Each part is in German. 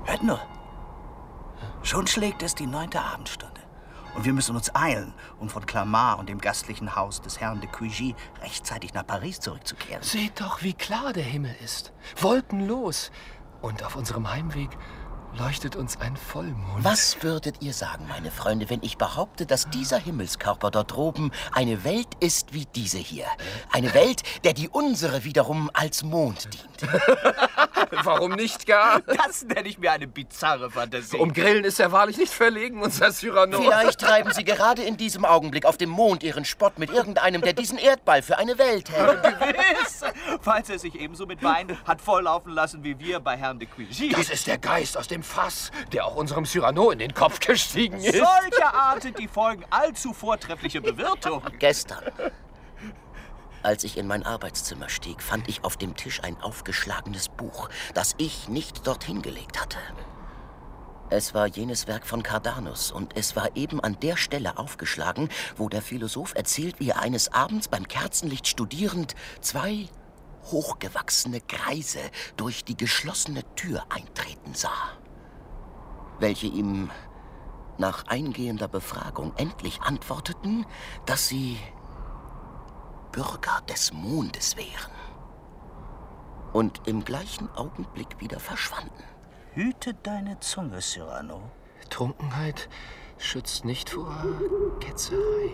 Hört nur. Schon schlägt es die 9. Abendstunde. Und wir müssen uns eilen, um von Clamart und dem gastlichen Haus des Herrn de Cuigy rechtzeitig nach Paris zurückzukehren. Seht doch, wie klar der Himmel ist. Wolkenlos. Und auf unserem Heimweg leuchtet uns ein Vollmond. Was würdet ihr sagen, meine Freunde, wenn ich behaupte, dass dieser Himmelskörper dort droben eine Welt ist wie diese hier? Eine Welt, der die unsere wiederum als Mond dient. Warum nicht gar? Das nenne ich mir eine bizarre Fantasie. Um Grillen ist er wahrlich nicht verlegen, unser Cyrano. Vielleicht treiben Sie gerade in diesem Augenblick auf dem Mond Ihren Spott mit irgendeinem, der diesen Erdball für eine Welt hält. Gewiss! Falls er sich ebenso mit Wein hat volllaufen lassen wie wir bei Herrn de Cuigy. Das ist der Geist aus dem Fass, der auch unserem Cyrano in den Kopf gestiegen ist. Solcher Art sind die Folgen allzu vortrefflicher Bewirtung. Gestern, als ich in mein Arbeitszimmer stieg, fand ich auf dem Tisch ein aufgeschlagenes Buch, das ich nicht dorthin gelegt hatte. Es war jenes Werk von Cardanus und es war eben an der Stelle aufgeschlagen, wo der Philosoph erzählt, wie er eines Abends beim Kerzenlicht studierend 2 hochgewachsene Greise durch die geschlossene Tür eintreten sah, welche ihm nach eingehender Befragung endlich antworteten, dass sie Bürger des Mondes wären und im gleichen Augenblick wieder verschwanden. Hüte deine Zunge, Cyrano. Trunkenheit schützt nicht vor Ketzerei.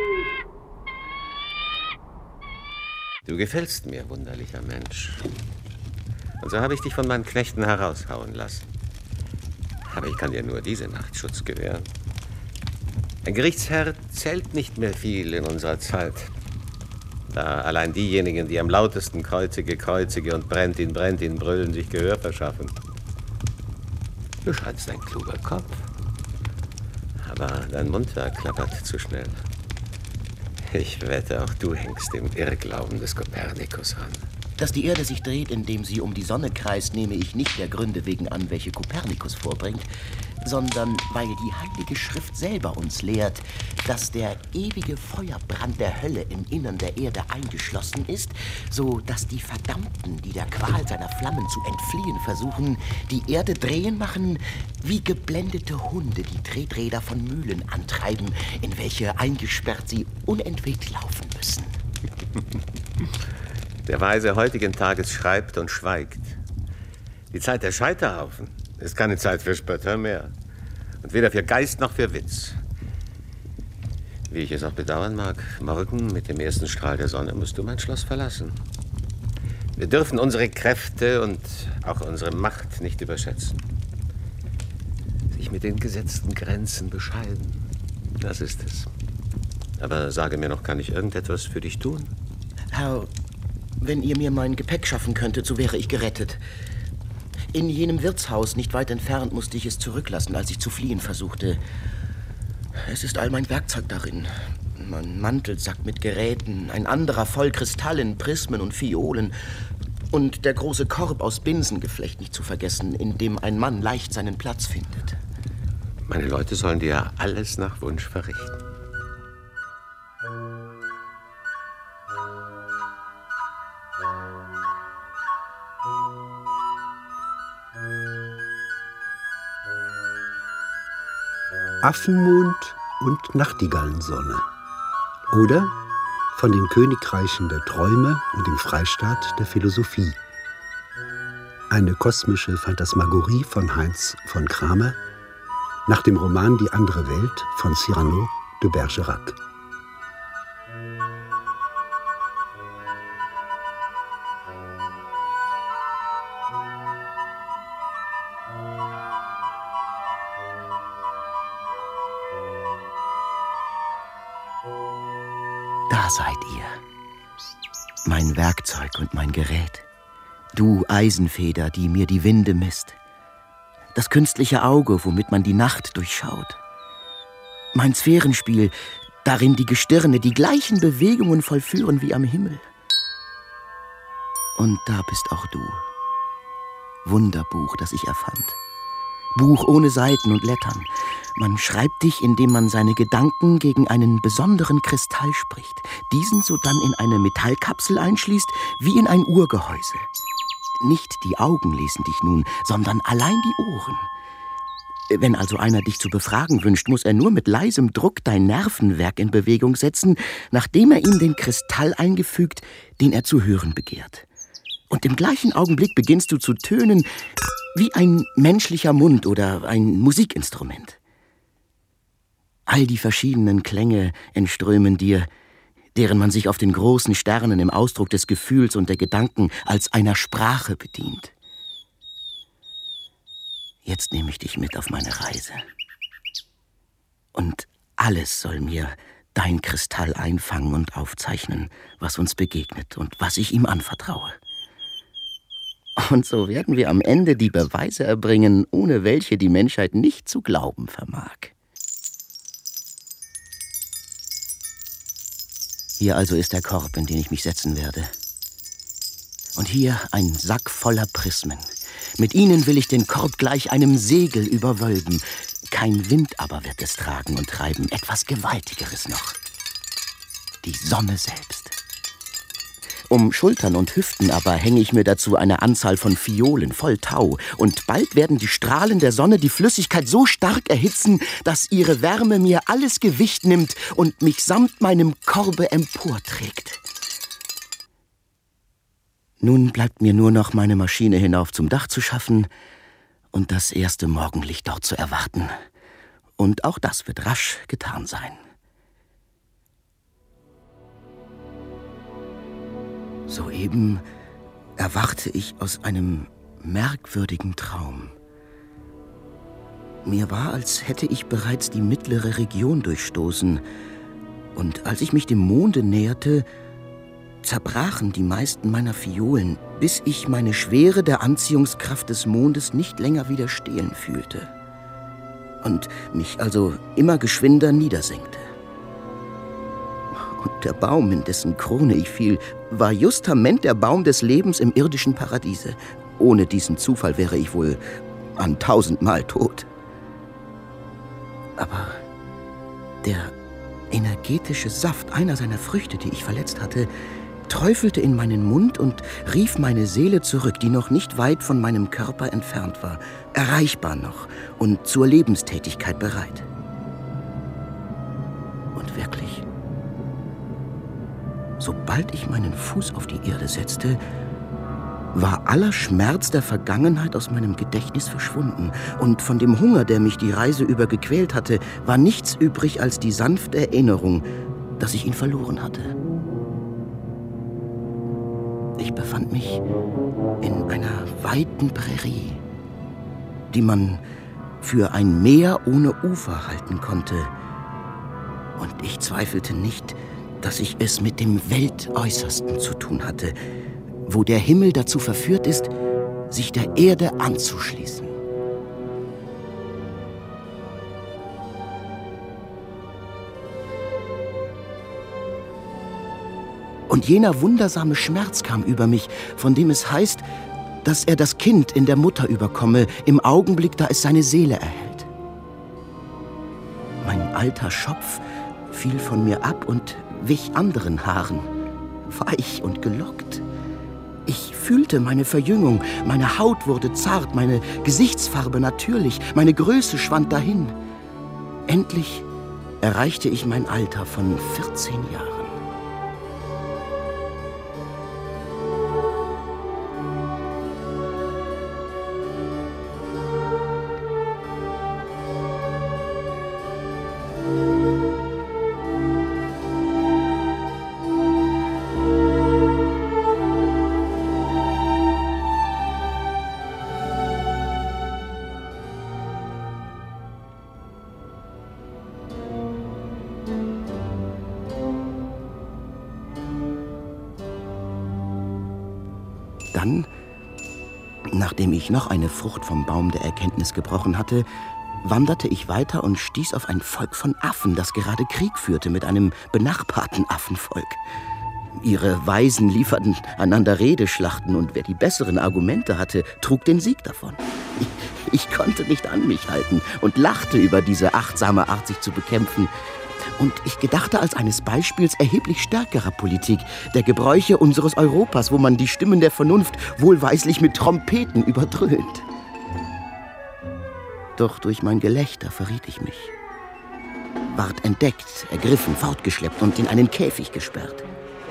Du gefällst mir, wunderlicher Mensch. Und so habe ich dich von meinen Knechten heraushauen lassen. Aber ich kann dir nur diese Nacht Schutz gewähren. Ein Gerichtsherr zählt nicht mehr viel in unserer Zeit. Da allein diejenigen, die am lautesten kreuzige und brennt ihn, brüllen, sich Gehör verschaffen. Du scheinst ein kluger Kopf. Aber dein Mundwerk klappert zu schnell. Ich wette, auch du hängst dem Irrglauben des Kopernikus an. Dass die Erde sich dreht, indem sie um die Sonne kreist, nehme ich nicht der Gründe wegen an, welche Kopernikus vorbringt, sondern weil die Heilige Schrift selber uns lehrt, dass der ewige Feuerbrand der Hölle im Innern der Erde eingeschlossen ist, so dass die Verdammten, die der Qual seiner Flammen zu entfliehen versuchen, die Erde drehen machen, wie geblendete Hunde die Treträder von Mühlen antreiben, in welche eingesperrt sie unentwegt laufen müssen. Der Weise heutigen Tages schreibt und schweigt. Die Zeit der Scheiterhaufen ist keine Zeit für Spötter mehr. Und weder für Geist noch für Witz. Wie ich es auch bedauern mag, morgen mit dem ersten Strahl der Sonne musst du mein Schloss verlassen. Wir dürfen unsere Kräfte und auch unsere Macht nicht überschätzen. Sich mit den gesetzten Grenzen bescheiden, das ist es. Aber sage mir noch, kann ich irgendetwas für dich tun? Herr, wenn ihr mir mein Gepäck schaffen könntet, so wäre ich gerettet. In jenem Wirtshaus, nicht weit entfernt, musste ich es zurücklassen, als ich zu fliehen versuchte. Es ist all mein Werkzeug darin. Mein Mantelsack mit Geräten, ein anderer voll Kristallen, Prismen und Phiolen und der große Korb aus Binsengeflecht nicht zu vergessen, in dem ein Mann leicht seinen Platz findet. Meine Leute sollen dir alles nach Wunsch verrichten. Affenmond und Nachtigallensonne. Oder von den Königreichen der Träume und dem Freistaat der Philosophie. Eine kosmische Phantasmagorie von Heinz von Kramer nach dem Roman Die andere Welt von Cyrano de Bergerac. Da seid ihr. Mein Werkzeug und mein Gerät. Du Eisenfeder, die mir die Winde misst. Das künstliche Auge, womit man die Nacht durchschaut. Mein Sphärenspiel, darin die Gestirne die gleichen Bewegungen vollführen wie am Himmel. Und da bist auch du. Wunderbuch, das ich erfand. Buch ohne Seiten und Lettern. Man schreibt dich, indem man seine Gedanken gegen einen besonderen Kristall spricht, diesen sodann in eine Metallkapsel einschließt, wie in ein Uhrgehäuse. Nicht die Augen lesen dich nun, sondern allein die Ohren. Wenn also einer dich zu befragen wünscht, muss er nur mit leisem Druck dein Nervenwerk in Bewegung setzen, nachdem er ihm den Kristall eingefügt, den er zu hören begehrt. Und im gleichen Augenblick beginnst du zu tönen wie ein menschlicher Mund oder ein Musikinstrument. All die verschiedenen Klänge entströmen dir, deren man sich auf den großen Sternen im Ausdruck des Gefühls und der Gedanken als einer Sprache bedient. Jetzt nehme ich dich mit auf meine Reise. Und alles soll mir dein Kristall einfangen und aufzeichnen, was uns begegnet und was ich ihm anvertraue. Und so werden wir am Ende die Beweise erbringen, ohne welche die Menschheit nicht zu glauben vermag. Hier also ist der Korb, in den ich mich setzen werde. Und hier ein Sack voller Prismen. Mit ihnen will ich den Korb gleich einem Segel überwölben. Kein Wind aber wird es tragen und treiben, etwas Gewaltigeres noch. Die Sonne selbst. Um Schultern und Hüften aber hänge ich mir dazu eine Anzahl von Fiolen voll Tau, und bald werden die Strahlen der Sonne die Flüssigkeit so stark erhitzen, dass ihre Wärme mir alles Gewicht nimmt und mich samt meinem Korbe emporträgt. Nun bleibt mir nur noch meine Maschine hinauf zum Dach zu schaffen und das erste Morgenlicht dort zu erwarten. Und auch das wird rasch getan sein. Soeben erwachte ich aus einem merkwürdigen Traum. Mir war, als hätte ich bereits die mittlere Region durchstoßen, und als ich mich dem Monde näherte, zerbrachen die meisten meiner Fiolen, bis ich meine Schwere der Anziehungskraft des Mondes nicht länger widerstehen fühlte und mich also immer geschwinder niedersenkte. Und der Baum, in dessen Krone ich fiel, war justament der Baum des Lebens im irdischen Paradiese. Ohne diesen Zufall wäre ich wohl an 1000-mal tot. Aber der energetische Saft einer seiner Früchte, die ich verletzt hatte, träufelte in meinen Mund und rief meine Seele zurück, die noch nicht weit von meinem Körper entfernt war, erreichbar noch und zur Lebenstätigkeit bereit. Und wirklich, sobald ich meinen Fuß auf die Erde setzte, war aller Schmerz der Vergangenheit aus meinem Gedächtnis verschwunden, und von dem Hunger, der mich die Reise über gequält hatte, war nichts übrig als die sanfte Erinnerung, dass ich ihn verloren hatte. Ich befand mich in einer weiten Prärie, die man für ein Meer ohne Ufer halten konnte. Und ich zweifelte nicht, dass ich es mit dem Weltäußersten zu tun hatte, wo der Himmel dazu verführt ist, sich der Erde anzuschließen. Und jener wundersame Schmerz kam über mich, von dem es heißt, dass er das Kind in der Mutter überkomme, im Augenblick, da es seine Seele erhält. Mein alter Schopf fiel von mir ab und wich anderen Haaren, weich und gelockt. Ich fühlte meine Verjüngung, meine Haut wurde zart, meine Gesichtsfarbe natürlich, meine Größe schwand dahin. Endlich erreichte ich mein Alter von 14 Jahren. Dann, nachdem ich noch eine Frucht vom Baum der Erkenntnis gebrochen hatte, wanderte ich weiter und stieß auf ein Volk von Affen, das gerade Krieg führte mit einem benachbarten Affenvolk. Ihre Weisen lieferten einander Redeschlachten, und wer die besseren Argumente hatte, trug den Sieg davon. Ich konnte nicht an mich halten und lachte über diese achtsame Art, sich zu bekämpfen. Und ich gedachte als eines Beispiels erheblich stärkerer Politik, der Gebräuche unseres Europas, wo man die Stimmen der Vernunft wohlweislich mit Trompeten überdröhnt. Doch durch mein Gelächter verriet ich mich. Ward entdeckt, ergriffen, fortgeschleppt und in einen Käfig gesperrt.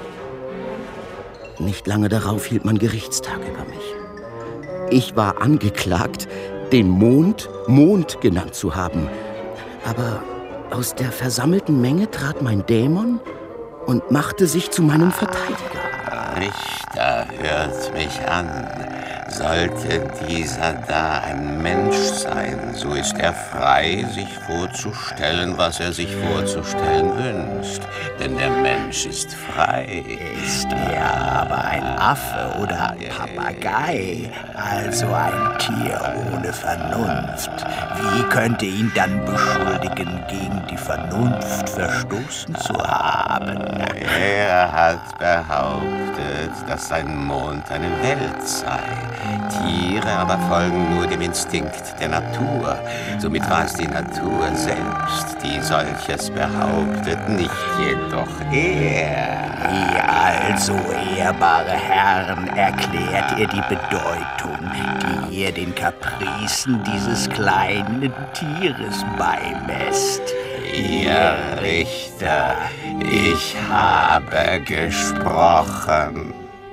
Nicht lange darauf hielt man Gerichtstag über mich. Ich war angeklagt, den Mond Mond genannt zu haben. Aber aus der versammelten Menge trat mein Dämon und machte sich zu meinem Verteidiger. Richter, hört mich an. Sollte dieser da ein Mensch sein, so ist er frei, sich vorzustellen, was er sich vorzustellen wünscht. Denn der Mensch ist frei. Ist er aber ein Affe oder ein Papagei, also ein Tier ohne Vernunft, wie könnte ihn dann beschuldigen, gegen die Vernunft verstoßen zu haben? Er hat behauptet, dass sein Mond eine Welt sei. Tiere aber folgen nur dem Instinkt der Natur. Somit war es die Natur selbst, die solches behauptet, nicht jedoch er. Wie also, ehrbare Herren, erklärt ihr die Bedeutung, die ihr den Kapricen dieses kleinen Tieres beimesst? Ihr Richter, ich habe gesprochen.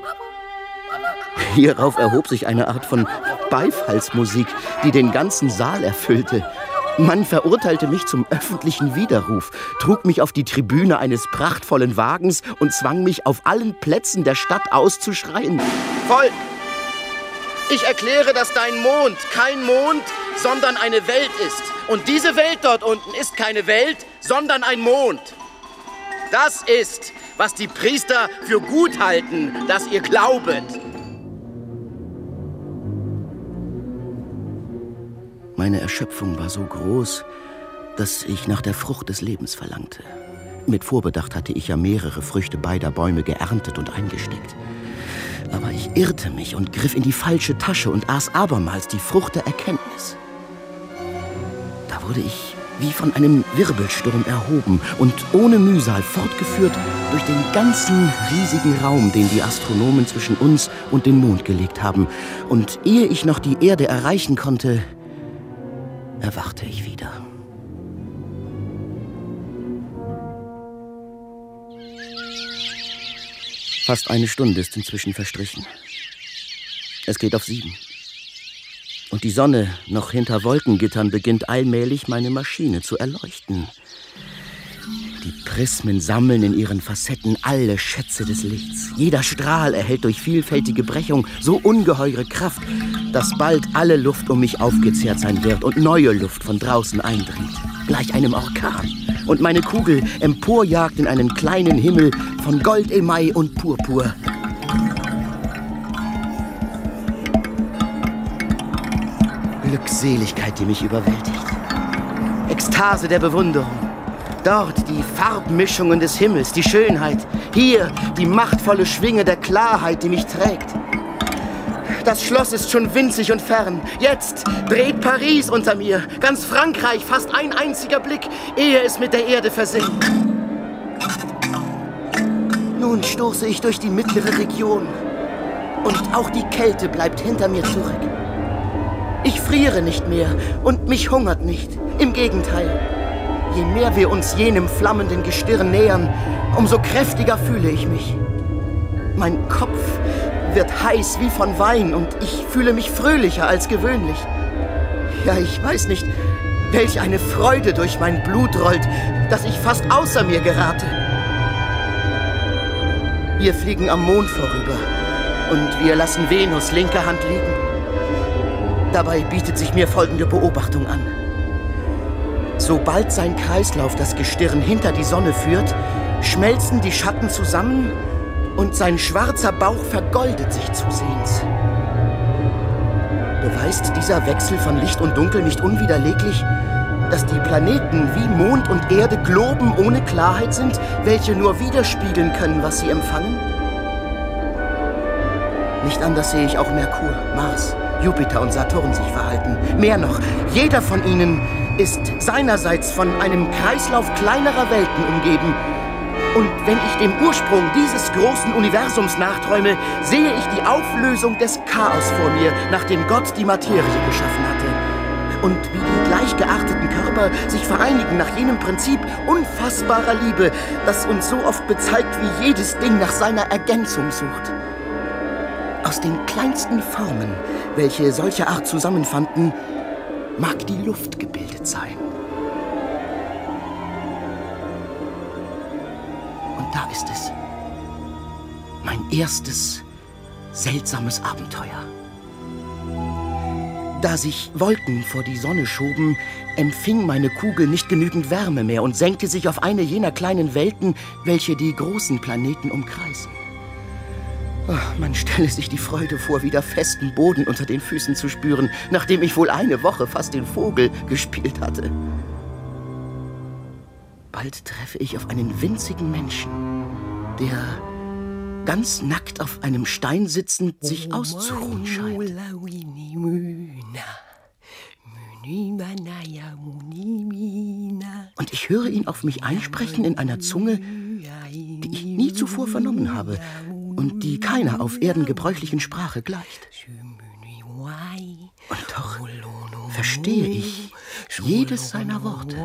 Hierauf erhob sich eine Art von Beifallsmusik, die den ganzen Saal erfüllte. Man verurteilte mich zum öffentlichen Widerruf, trug mich auf die Tribüne eines prachtvollen Wagens und zwang mich auf allen Plätzen der Stadt auszuschreien: Volk! Ich erkläre, dass dein Mond kein Mond, sondern eine Welt ist. Und diese Welt dort unten ist keine Welt, sondern ein Mond. Das ist, was die Priester für gut halten, dass ihr glaubet. Meine Erschöpfung war so groß, dass ich nach der Frucht des Lebens verlangte. Mit Vorbedacht hatte ich ja mehrere Früchte beider Bäume geerntet und eingesteckt. Aber ich irrte mich und griff in die falsche Tasche und aß abermals die Frucht der Erkenntnis. Da wurde ich wie von einem Wirbelsturm erhoben und ohne Mühsal fortgeführt durch den ganzen riesigen Raum, den die Astronomen zwischen uns und den Mond gelegt haben. Und ehe ich noch die Erde erreichen konnte, erwachte ich wieder. Fast eine Stunde ist inzwischen verstrichen. Es geht auf 7. Und die Sonne, noch hinter Wolkengittern, beginnt allmählich meine Maschine zu erleuchten. Die Prismen sammeln in ihren Facetten alle Schätze des Lichts. Jeder Strahl erhält durch vielfältige Brechung so ungeheure Kraft, dass bald alle Luft um mich aufgezehrt sein wird und neue Luft von draußen eindringt, gleich einem Orkan. Und meine Kugel emporjagt in einen kleinen Himmel von Gold, Email und Purpur. Glückseligkeit, die mich überwältigt. Ekstase der Bewunderung. Dort die Farbmischungen des Himmels, die Schönheit. Hier die machtvolle Schwinge der Klarheit, die mich trägt. Das Schloss ist schon winzig und fern. Jetzt dreht Paris unter mir. Ganz Frankreich, fast ein einziger Blick, ehe es mit der Erde versinkt. Nun stoße ich durch die mittlere Region. Und auch die Kälte bleibt hinter mir zurück. Ich friere nicht mehr und mich hungert nicht. Im Gegenteil. Je mehr wir uns jenem flammenden Gestirn nähern, umso kräftiger fühle ich mich. Mein Kopf wird heiß wie von Wein und ich fühle mich fröhlicher als gewöhnlich. Ja, ich weiß nicht, welch eine Freude durch mein Blut rollt, dass ich fast außer mir gerate. Wir fliegen am Mond vorüber und wir lassen Venus linke Hand liegen. Dabei bietet sich mir folgende Beobachtung an. Sobald sein Kreislauf das Gestirn hinter die Sonne führt, schmelzen die Schatten zusammen und sein schwarzer Bauch vergoldet sich zusehends. Beweist dieser Wechsel von Licht und Dunkel nicht unwiderleglich, dass die Planeten wie Mond und Erde Globen ohne Klarheit sind, welche nur widerspiegeln können, was sie empfangen? Nicht anders sehe ich auch Merkur, Mars, Jupiter und Saturn sich verhalten. Mehr noch, jeder von ihnen ist seinerseits von einem Kreislauf kleinerer Welten umgeben. Und wenn ich dem Ursprung dieses großen Universums nachträume, sehe ich die Auflösung des Chaos vor mir, nachdem Gott die Materie geschaffen hatte. Und wie die gleich gearteten Körper sich vereinigen nach jenem Prinzip unfassbarer Liebe, das uns so oft bezeigt, wie jedes Ding nach seiner Ergänzung sucht. Aus den kleinsten Formen, welche solcher Art zusammenfanden, mag die Luft gebildet sein. Und da ist es. Mein erstes seltsames Abenteuer. Da sich Wolken vor die Sonne schoben, empfing meine Kugel nicht genügend Wärme mehr und senkte sich auf eine jener kleinen Welten, welche die großen Planeten umkreisen. Man stelle sich die Freude vor, wieder festen Boden unter den Füßen zu spüren, nachdem ich wohl eine Woche fast den Vogel gespielt hatte. Bald treffe ich auf einen winzigen Menschen, der ganz nackt auf einem Stein sitzend sich auszuruhen scheint. Und ich höre ihn auf mich einsprechen in einer Zunge, die ich nie zuvor vernommen habe und die keiner auf Erden gebräuchlichen Sprache gleicht. Und doch verstehe ich jedes seiner Worte.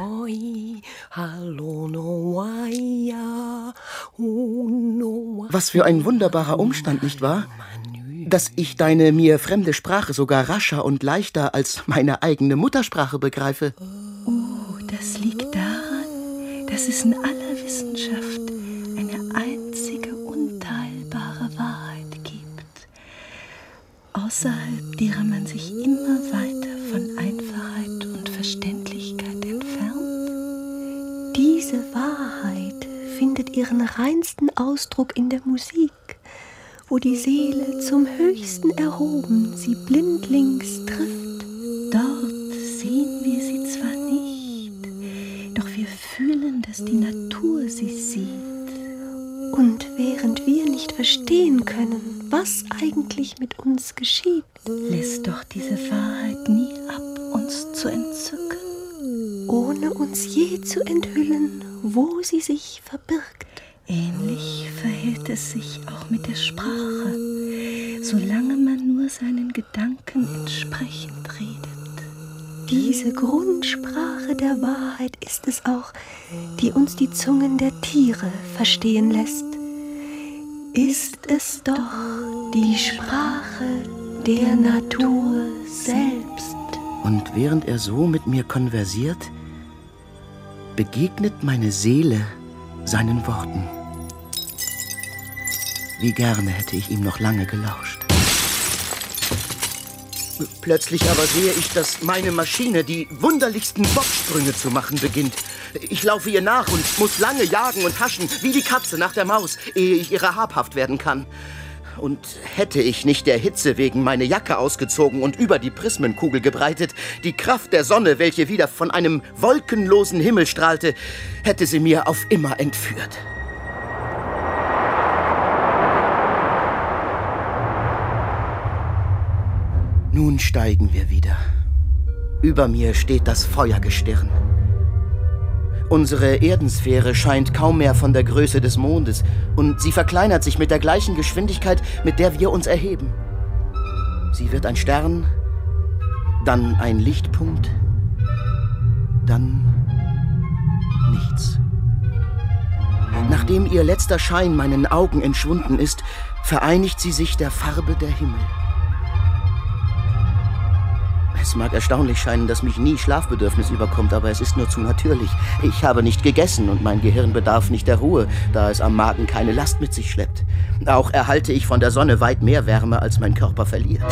Was für ein wunderbarer Umstand, nicht wahr? Dass ich deine mir fremde Sprache sogar rascher und leichter als meine eigene Muttersprache begreife. Oh, das liegt daran, dass es in aller Wissenschaft eine einzige unteilbare Wahrheit gibt, außerhalb derer man sich immer weiter von Einfachheit und Verständlichkeit entfernt. Diese Wahrheit findet ihren reinsten Ausdruck in der Musik, wo die Seele zum Höchsten erhoben sie blindlings trifft. Dort sehen wir sie zwar nicht, doch wir fühlen, dass die Natur sie sieht. Und während wir nicht verstehen können, was eigentlich mit uns geschieht, lässt doch diese Wahrheit nie ab, uns zu entzücken, ohne uns je zu enthüllen, wo sie sich verbirgt. Ähnlich verhält es sich auch mit der Sprache, solange man nur seinen Gedanken entsprechend redet. Diese Grundsprache der Wahrheit ist es auch, die uns die Zungen der Tiere verstehen lässt. Ist es doch die Sprache der Natur selbst. Und während er so mit mir konversiert, begegnet meine Seele seinen Worten. Wie gerne hätte ich ihm noch lange gelauscht. Plötzlich aber sehe ich, dass meine Maschine die wunderlichsten Bocksprünge zu machen beginnt. Ich laufe ihr nach und muss lange jagen und haschen, wie die Katze nach der Maus, ehe ich ihrer habhaft werden kann. Und hätte ich nicht der Hitze wegen meine Jacke ausgezogen und über die Prismenkugel gebreitet, die Kraft der Sonne, welche wieder von einem wolkenlosen Himmel strahlte, hätte sie mir auf immer entführt. Nun steigen wir wieder. Über mir steht das Feuergestirn. Unsere Erdensphäre scheint kaum mehr von der Größe des Mondes und sie verkleinert sich mit der gleichen Geschwindigkeit, mit der wir uns erheben. Sie wird ein Stern, dann ein Lichtpunkt, dann nichts. Nachdem ihr letzter Schein meinen Augen entschwunden ist, vereinigt sie sich der Farbe der Himmel. Es mag erstaunlich scheinen, dass mich nie Schlafbedürfnis überkommt, aber es ist nur zu natürlich. Ich habe nicht gegessen und mein Gehirn bedarf nicht der Ruhe, da es am Magen keine Last mit sich schleppt. Auch erhalte ich von der Sonne weit mehr Wärme, als mein Körper verliert.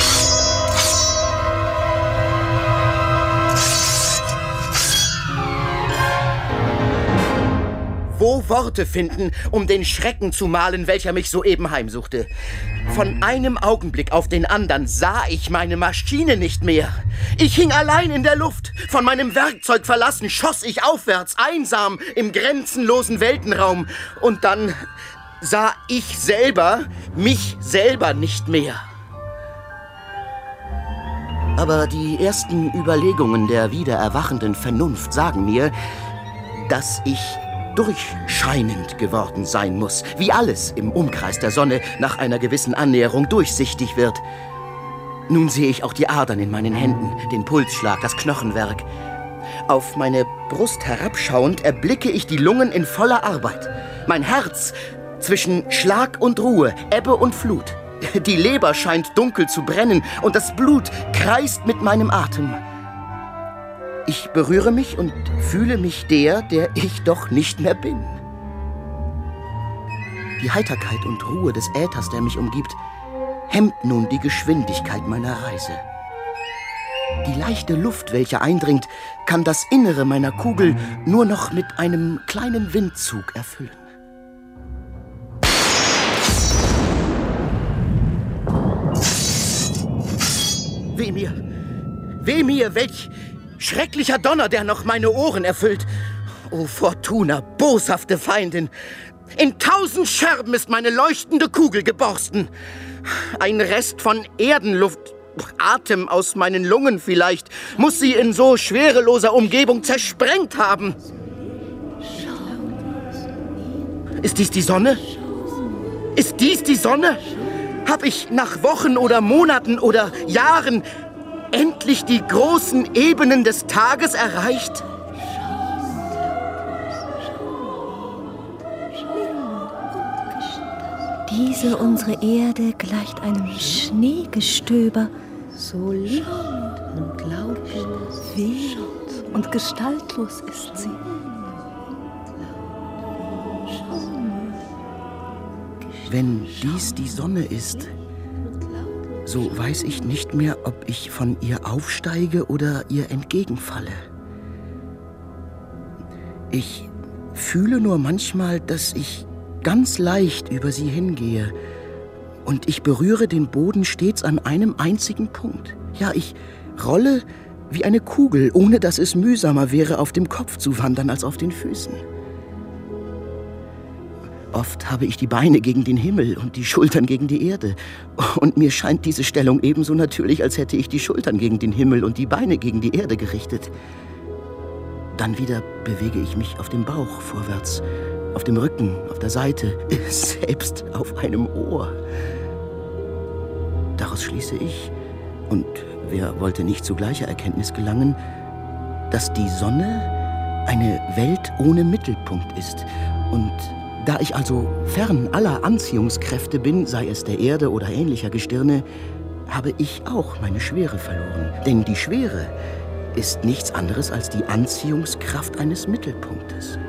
Wo Worte finden, um den Schrecken zu malen, welcher mich soeben heimsuchte. Von einem Augenblick auf den anderen sah ich meine Maschine nicht mehr. Ich hing allein in der Luft. Von meinem Werkzeug verlassen schoss ich aufwärts, einsam im grenzenlosen Weltenraum. Und dann sah ich selber mich selber nicht mehr. Aber die ersten Überlegungen der wieder erwachenden Vernunft sagen mir, dass ich durchscheinend geworden sein muss, wie alles im Umkreis der Sonne nach einer gewissen Annäherung durchsichtig wird. Nun sehe ich auch die Adern in meinen Händen, den Pulsschlag, das Knochenwerk. Auf meine Brust herabschauend erblicke ich die Lungen in voller Arbeit. Mein Herz zwischen Schlag und Ruhe, Ebbe und Flut. Die Leber scheint dunkel zu brennen und das Blut kreist mit meinem Atem. Ich berühre mich und fühle mich der ich doch nicht mehr bin. Die Heiterkeit und Ruhe des Äthers, der mich umgibt, hemmt nun die Geschwindigkeit meiner Reise. Die leichte Luft, welche eindringt, kann das Innere meiner Kugel nur noch mit einem kleinen Windzug erfüllen. Weh mir, welch schrecklicher Donner, der noch meine Ohren erfüllt. O Fortuna, boshafte Feindin, in 1000 Scherben ist meine leuchtende Kugel geborsten. Ein Rest von Erdenluft, Atem aus meinen Lungen vielleicht, muss sie in so schwereloser Umgebung zersprengt haben. Ist dies die Sonne? Ist dies die Sonne? Hab ich nach Wochen oder Monaten oder Jahren endlich die großen Ebenen des Tages erreicht? Diese unsere Erde gleicht einem Schneegestöber. So lind und lautlos, wild und gestaltlos ist sie. Wenn dies die Sonne ist, so weiß ich nicht mehr, ob ich von ihr aufsteige oder ihr entgegenfalle. Ich fühle nur manchmal, dass ich ganz leicht über sie hingehe und ich berühre den Boden stets an einem einzigen Punkt. Ja, ich rolle wie eine Kugel, ohne dass es mühsamer wäre, auf dem Kopf zu wandern als auf den Füßen. Oft habe ich die Beine gegen den Himmel und die Schultern gegen die Erde. Und mir scheint diese Stellung ebenso natürlich, als hätte ich die Schultern gegen den Himmel und die Beine gegen die Erde gerichtet. Dann wieder bewege ich mich auf dem Bauch vorwärts, auf dem Rücken, auf der Seite, selbst auf einem Ohr. Daraus schließe ich, und wer wollte nicht zu gleicher Erkenntnis gelangen, dass die Sonne eine Welt ohne Mittelpunkt ist. Und da ich also fern aller Anziehungskräfte bin, sei es der Erde oder ähnlicher Gestirne, habe ich auch meine Schwere verloren. Denn die Schwere ist nichts anderes als die Anziehungskraft eines Mittelpunktes.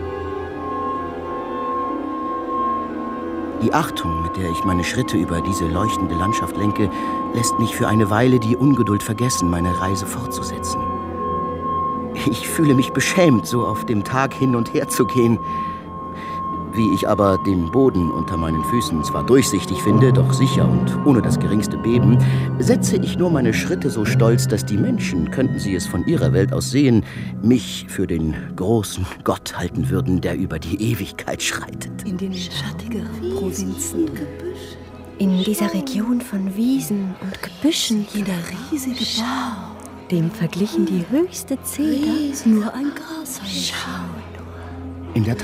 Die Achtung, mit der ich meine Schritte über diese leuchtende Landschaft lenke, lässt mich für eine Weile die Ungeduld vergessen, meine Reise fortzusetzen. Ich fühle mich beschämt, so auf dem Tag hin und her zu gehen. Wie ich aber den Boden unter meinen Füßen zwar durchsichtig finde, doch sicher und ohne das geringste Beben, setze ich nur meine Schritte so stolz, dass die Menschen, könnten sie es von ihrer Welt aus sehen, mich für den großen Gott halten würden, der über die Ewigkeit schreitet. In den schattigeren Provinzen, In dieser Region von Wiesen und Gebüschen, jeder riesige Baum, dem verglichen die höchste Zeder, nur ein Grashalm. In der Tat.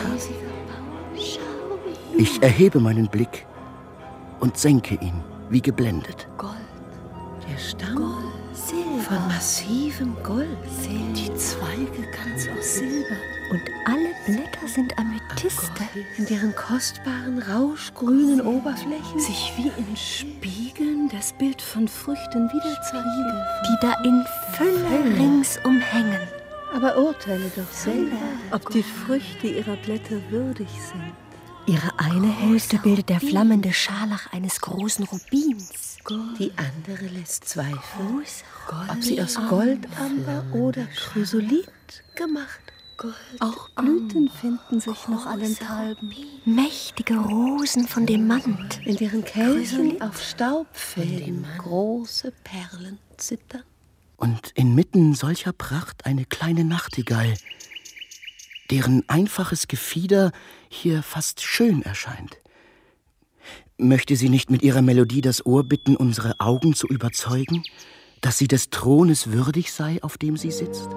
Ich erhebe meinen Blick und senke ihn, wie geblendet. Gold, der Stamm von massivem Gold, die Zweige ganz aus Silber. und alle Blätter sind Amethyste, in deren kostbaren, rauschgrünen Oberflächen sich wie in Spiegeln das Bild von Früchten wiederzeigen, die da in Fülle ringsum hängen. Aber urteile doch selber, ob die Früchte ihrer Blätter würdig sind. Ihre eine Hälfte bildet der flammende Scharlach eines großen Rubins. Die andere lässt zweifeln, ob sie aus Goldamber oder Chrysolit gemacht. Auch Blüten finden sich noch allenthalben, Mächtige Rosen von Demant, in deren Kelchen auf Staubfäden große Perlen zittern. Und inmitten solcher Pracht eine kleine Nachtigall, deren einfaches Gefieder hier fast schön erscheint. Möchte sie nicht mit ihrer Melodie das Ohr bitten, unsere Augen zu überzeugen? dass sie des Thrones würdig sei, auf dem sie sitzt?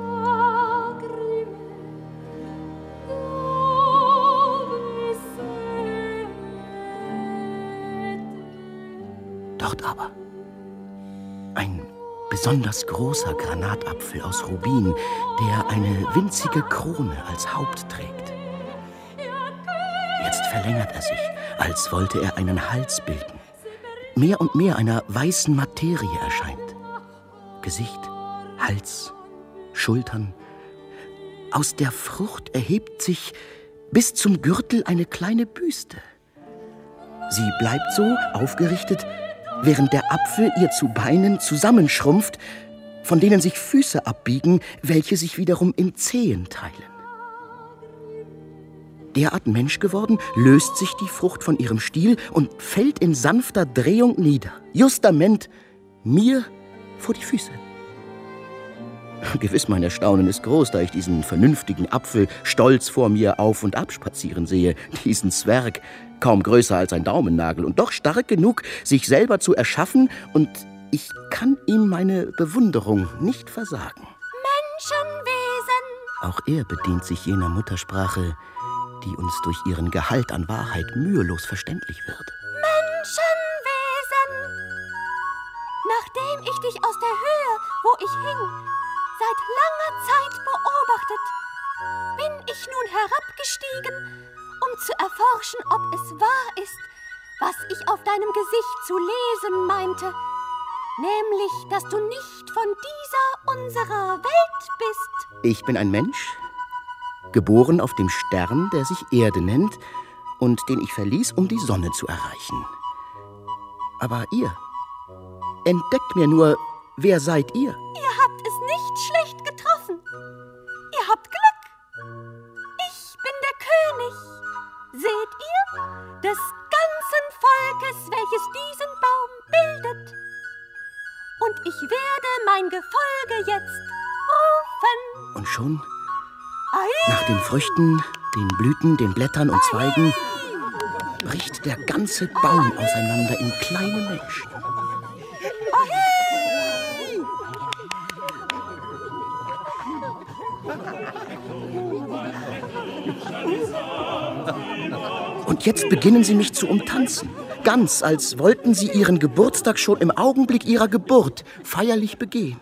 Dort aber ein besonders großer Granatapfel aus Rubin, der eine winzige Krone als Haupt trägt. Jetzt verlängert er sich, als wollte er einen Hals bilden. Mehr und mehr einer weißen Materie erscheint. Gesicht, Hals, Schultern. Aus der Frucht erhebt sich bis zum Gürtel eine kleine Büste. Sie bleibt so aufgerichtet, während der Apfel ihr zu Beinen zusammenschrumpft, von denen sich Füße abbiegen, welche sich wiederum in Zehen teilen. Derart Mensch geworden, löst sich die Frucht von ihrem Stiel und fällt in sanfter Drehung nieder, justament mir vor die Füße. Gewiss, mein Erstaunen ist groß, da ich diesen vernünftigen Apfel stolz vor mir auf und ab spazieren sehe, diesen Zwerg, kaum größer als ein Daumennagel und doch stark genug, sich selber zu erschaffen, und ich kann ihm meine Bewunderung nicht versagen. Menschenwesen! Auch er bedient sich jener Muttersprache, die uns durch ihren Gehalt an Wahrheit mühelos verständlich wird. Menschenwesen! Nachdem ich dich aus der Höhe, wo ich hing, seit langer Zeit beobachtet, bin ich nun herabgestiegen, um zu erforschen, ob es wahr ist, was ich auf deinem Gesicht zu lesen meinte, nämlich, dass du nicht von dieser unserer Welt bist. Ich bin ein Mensch, geboren auf dem Stern, der sich Erde nennt und den ich verließ, um die Sonne zu erreichen. Aber ihr, entdeckt mir nur, wer seid ihr? Ihr habt es nicht schlecht getroffen. Ihr habt Glück. Ich bin der König. Seht ihr? Des ganzen Volkes, welches diesen Baum bildet. Und ich werde mein Gefolge jetzt rufen. Und schon, Ai! nach den Früchten, den Blüten, den Blättern und Zweigen, bricht der ganze Baum auseinander in kleine Menschen. Und jetzt beginnen sie mich zu umtanzen, ganz als wollten sie ihren Geburtstag schon im Augenblick ihrer Geburt feierlich begehen.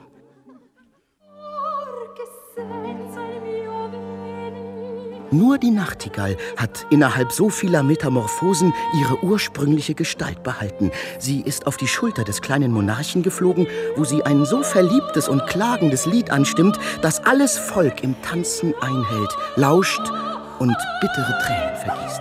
Nur die Nachtigall hat innerhalb so vieler Metamorphosen ihre ursprüngliche Gestalt behalten. Sie ist auf die Schulter des kleinen Monarchen geflogen, wo sie ein so verliebtes und klagendes Lied anstimmt, dass alles Volk im Tanzen einhält, lauscht und bittere Tränen vergießt.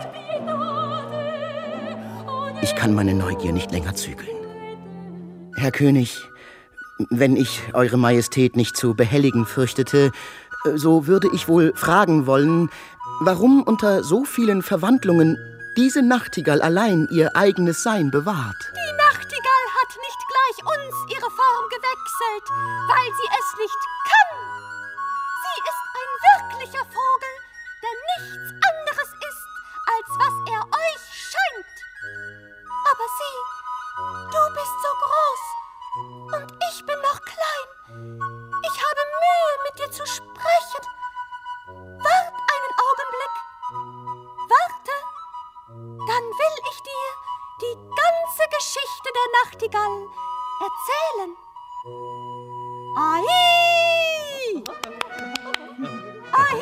Ich kann meine Neugier nicht länger zügeln. Herr König, wenn ich Eure Majestät nicht zu behelligen fürchtete, so würde ich wohl fragen wollen, warum unter so vielen Verwandlungen diese Nachtigall allein ihr eigenes Sein bewahrt. Die Nachtigall hat nicht gleich uns ihre Form gewechselt, weil sie es nicht kann. Sie ist ein wirklicher Vogel, der nichts anderes ist, als was er euch scheint. Aber sieh, du bist so groß und ich bin noch klein. Ich habe Mühe, mit dir zu sprechen. Wart einen Augenblick. Warte, dann will ich dir die ganze Geschichte der Nachtigall erzählen. Ai!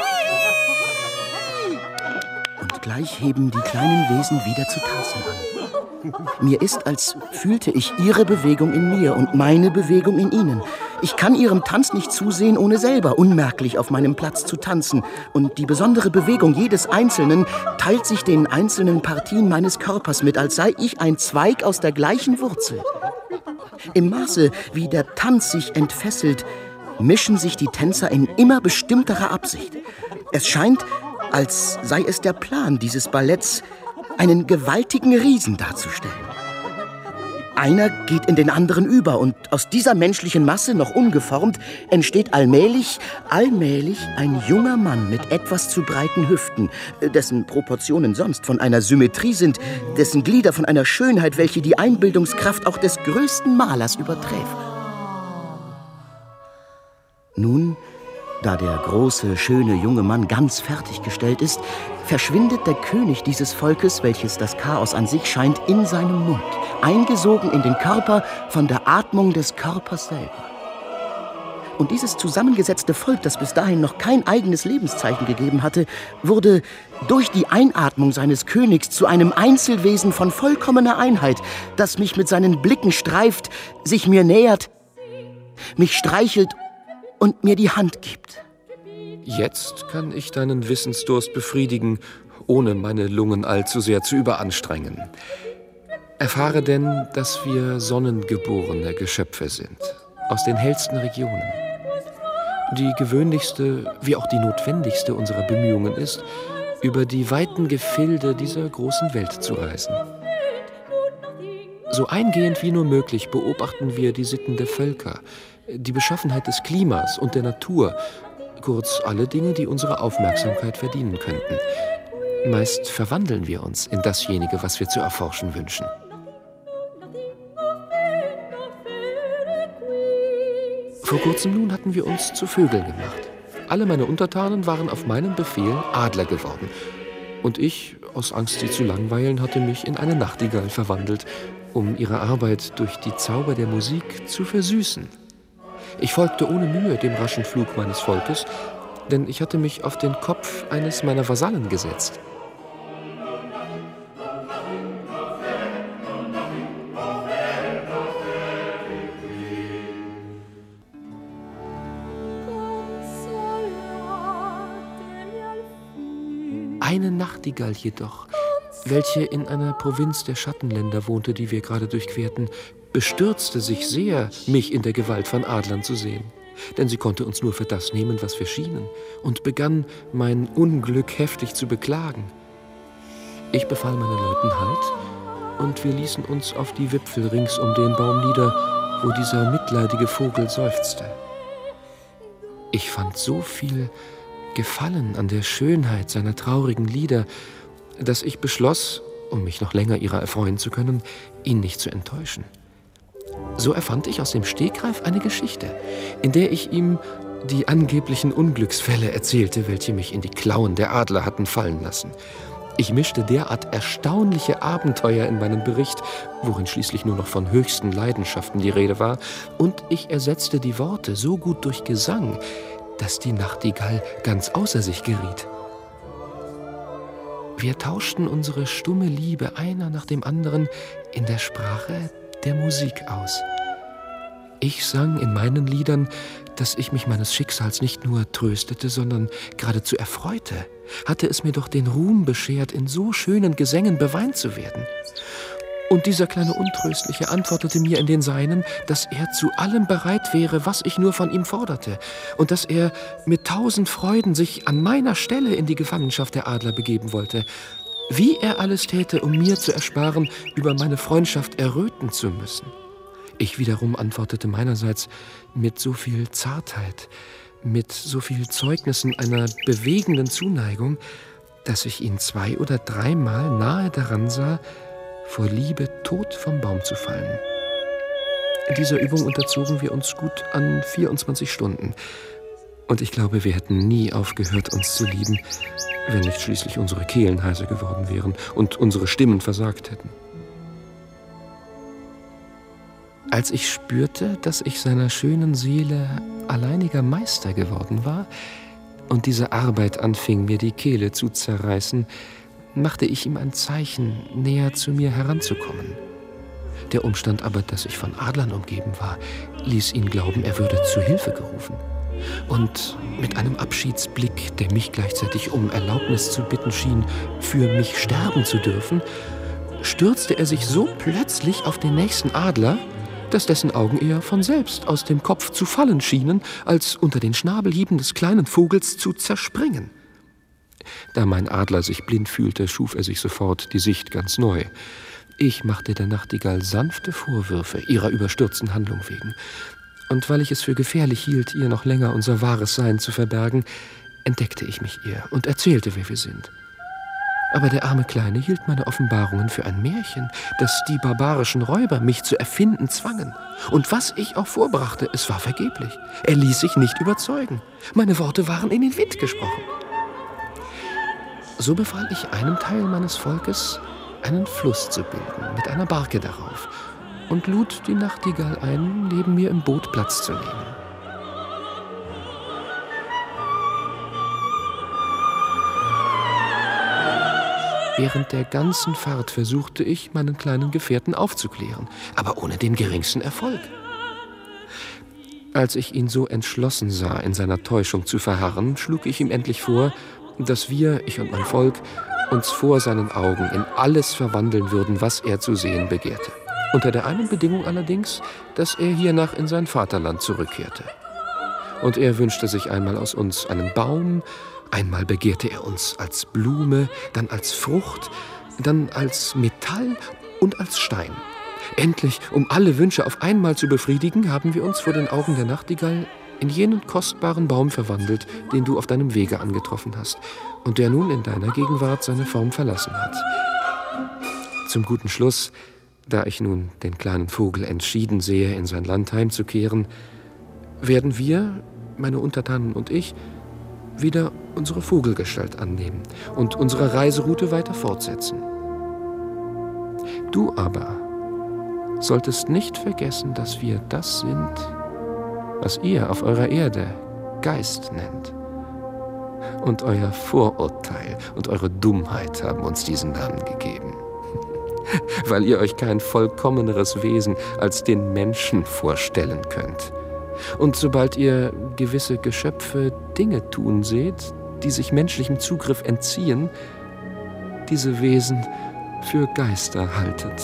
Ai! Und gleich heben die kleinen Wesen wieder zu tanzen an. Mir ist, als fühlte ich ihre Bewegung in mir und meine Bewegung in ihnen. Ich kann ihrem Tanz nicht zusehen, ohne selber unmerklich auf meinem Platz zu tanzen. Und die besondere Bewegung jedes Einzelnen teilt sich den einzelnen Partien meines Körpers mit, als sei ich ein Zweig aus der gleichen Wurzel. Im Maße, wie der Tanz sich entfesselt, mischen sich die Tänzer in immer bestimmterer Absicht. Es scheint, als sei es der Plan dieses Balletts, einen gewaltigen Riesen darzustellen. Einer geht in den anderen über und aus dieser menschlichen Masse, noch ungeformt, entsteht allmählich ein junger Mann mit etwas zu breiten Hüften, dessen Proportionen sonst von einer Symmetrie sind, dessen Glieder von einer Schönheit, welche die Einbildungskraft auch des größten Malers überträft. Nun, da der große, schöne junge Mann ganz fertiggestellt ist, verschwindet der König dieses Volkes, welches das Chaos an sich scheint, in seinem Mund, eingesogen in den Körper von der Atmung des Körpers selber. Und dieses zusammengesetzte Volk, das bis dahin noch kein eigenes Lebenszeichen gegeben hatte, wurde durch die Einatmung seines Königs zu einem Einzelwesen von vollkommener Einheit, das mich mit seinen Blicken streift, sich mir nähert, mich streichelt und mir die Hand gibt. Jetzt kann ich deinen Wissensdurst befriedigen, ohne meine Lungen allzu sehr zu überanstrengen. Erfahre denn, dass wir sonnengeborene Geschöpfe sind, aus den hellsten Regionen. Die gewöhnlichste, wie auch die notwendigste unserer Bemühungen ist, über die weiten Gefilde dieser großen Welt zu reisen. So eingehend wie nur möglich beobachten wir die Sitten der Völker, die Beschaffenheit des Klimas und der Natur, kurz alle Dinge, die unsere Aufmerksamkeit verdienen könnten. Meist verwandeln wir uns in dasjenige, was wir zu erforschen wünschen. Vor kurzem nun hatten wir uns zu Vögeln gemacht. Alle meine Untertanen waren auf meinen Befehl Adler geworden. Und ich, aus Angst, sie zu langweilen, hatte mich in eine Nachtigall verwandelt, um ihre Arbeit durch die Zauber der Musik zu versüßen. Ich folgte ohne Mühe dem raschen Flug meines Volkes, denn ich hatte mich auf den Kopf eines meiner Vasallen gesetzt. Eine Nachtigall jedoch, welche in einer Provinz der Schattenländer wohnte, die wir gerade durchquerten, bestürzte sich sehr, mich in der Gewalt von Adlern zu sehen. Denn sie konnte uns nur für das nehmen, was wir schienen, und begann, mein Unglück heftig zu beklagen. Ich befahl meinen Leuten Halt, und wir ließen uns auf die Wipfel rings um den Baum nieder, wo dieser mitleidige Vogel seufzte. Ich fand so viel Gefallen an der Schönheit seiner traurigen Lieder, dass ich beschloss, um mich noch länger ihrer erfreuen zu können, ihn nicht zu enttäuschen. So erfand ich aus dem Stegreif eine Geschichte, in der ich ihm die angeblichen Unglücksfälle erzählte, welche mich in die Klauen der Adler hatten fallen lassen. Ich mischte derart erstaunliche Abenteuer in meinen Bericht, worin schließlich nur noch von höchsten Leidenschaften die Rede war, und ich ersetzte die Worte so gut durch Gesang, dass die Nachtigall ganz außer sich geriet. Wir tauschten unsere stumme Liebe einer nach dem anderen in der Sprache der Musik aus. Ich sang in meinen Liedern, dass ich mich meines Schicksals nicht nur tröstete, sondern geradezu erfreute. Hatte es mir doch den Ruhm beschert, in so schönen Gesängen beweint zu werden. Und dieser kleine Untröstliche antwortete mir in den Seinen, dass er zu allem bereit wäre, was ich nur von ihm forderte, und dass er mit 1000 Freuden sich an meiner Stelle in die Gefangenschaft der Adler begeben wollte. Wie er alles täte, um mir zu ersparen, über meine Freundschaft erröten zu müssen. Ich wiederum antwortete meinerseits mit so viel Zartheit, mit so viel Zeugnissen einer bewegenden Zuneigung, dass ich ihn 2 oder 3 Mal nahe daran sah, vor Liebe tot vom Baum zu fallen. In dieser Übung unterzogen wir uns gut an 24 Stunden. Und ich glaube, wir hätten nie aufgehört, uns zu lieben, wenn nicht schließlich unsere Kehlen heiser geworden wären und unsere Stimmen versagt hätten. Als ich spürte, dass ich seiner schönen Seele alleiniger Meister geworden war und diese Arbeit anfing, mir die Kehle zu zerreißen, machte ich ihm ein Zeichen, näher zu mir heranzukommen. Der Umstand aber, dass ich von Adlern umgeben war, ließ ihn glauben, er würde zu Hilfe gerufen. Und mit einem Abschiedsblick, der mich gleichzeitig um Erlaubnis zu bitten schien, für mich sterben zu dürfen, stürzte er sich so plötzlich auf den nächsten Adler, dass dessen Augen eher von selbst aus dem Kopf zu fallen schienen, als unter den Schnabelhieben des kleinen Vogels zu zerspringen. Da mein Adler sich blind fühlte, schuf er sich sofort die Sicht ganz neu. Ich machte der Nachtigall sanfte Vorwürfe ihrer überstürzten Handlung wegen. Und weil ich es für gefährlich hielt, ihr noch länger unser wahres Sein zu verbergen, entdeckte ich mich ihr und erzählte, wer wir sind. Aber der arme Kleine hielt meine Offenbarungen für ein Märchen, das die barbarischen Räuber mich zu erfinden zwangen. Und was ich auch vorbrachte, es war vergeblich. Er ließ sich nicht überzeugen. Meine Worte waren in den Wind gesprochen. So befahl ich einem Teil meines Volkes, einen Fluss zu bilden, mit einer Barke darauf, und lud die Nachtigall ein, neben mir im Boot Platz zu nehmen. Während der ganzen Fahrt versuchte ich, meinen kleinen Gefährten aufzuklären, aber ohne den geringsten Erfolg. Als ich ihn so entschlossen sah, in seiner Täuschung zu verharren, schlug ich ihm endlich vor, dass wir, ich und mein Volk, uns vor seinen Augen in alles verwandeln würden, was er zu sehen begehrte. Unter der einen Bedingung allerdings, dass er hiernach in sein Vaterland zurückkehrte. Und er wünschte sich einmal aus uns einen Baum, einmal begehrte er uns als Blume, dann als Frucht, dann als Metall und als Stein. Endlich, um alle Wünsche auf einmal zu befriedigen, haben wir uns vor den Augen der Nachtigall in jenen kostbaren Baum verwandelt, den du auf deinem Wege angetroffen hast und der nun in deiner Gegenwart seine Form verlassen hat. Zum guten Schluss, da ich nun den kleinen Vogel entschieden sehe, in sein Land heimzukehren, werden wir, meine Untertanen und ich, wieder unsere Vogelgestalt annehmen und unsere Reiseroute weiter fortsetzen. Du aber solltest nicht vergessen, dass wir das sind, was ihr auf eurer Erde Geist nennt. Und euer Vorurteil und eure Dummheit haben uns diesen Namen gegeben, weil ihr euch kein vollkommeneres Wesen als den Menschen vorstellen könnt. Und sobald ihr gewisse Geschöpfe Dinge tun seht, die sich menschlichem Zugriff entziehen, diese Wesen für Geister haltet.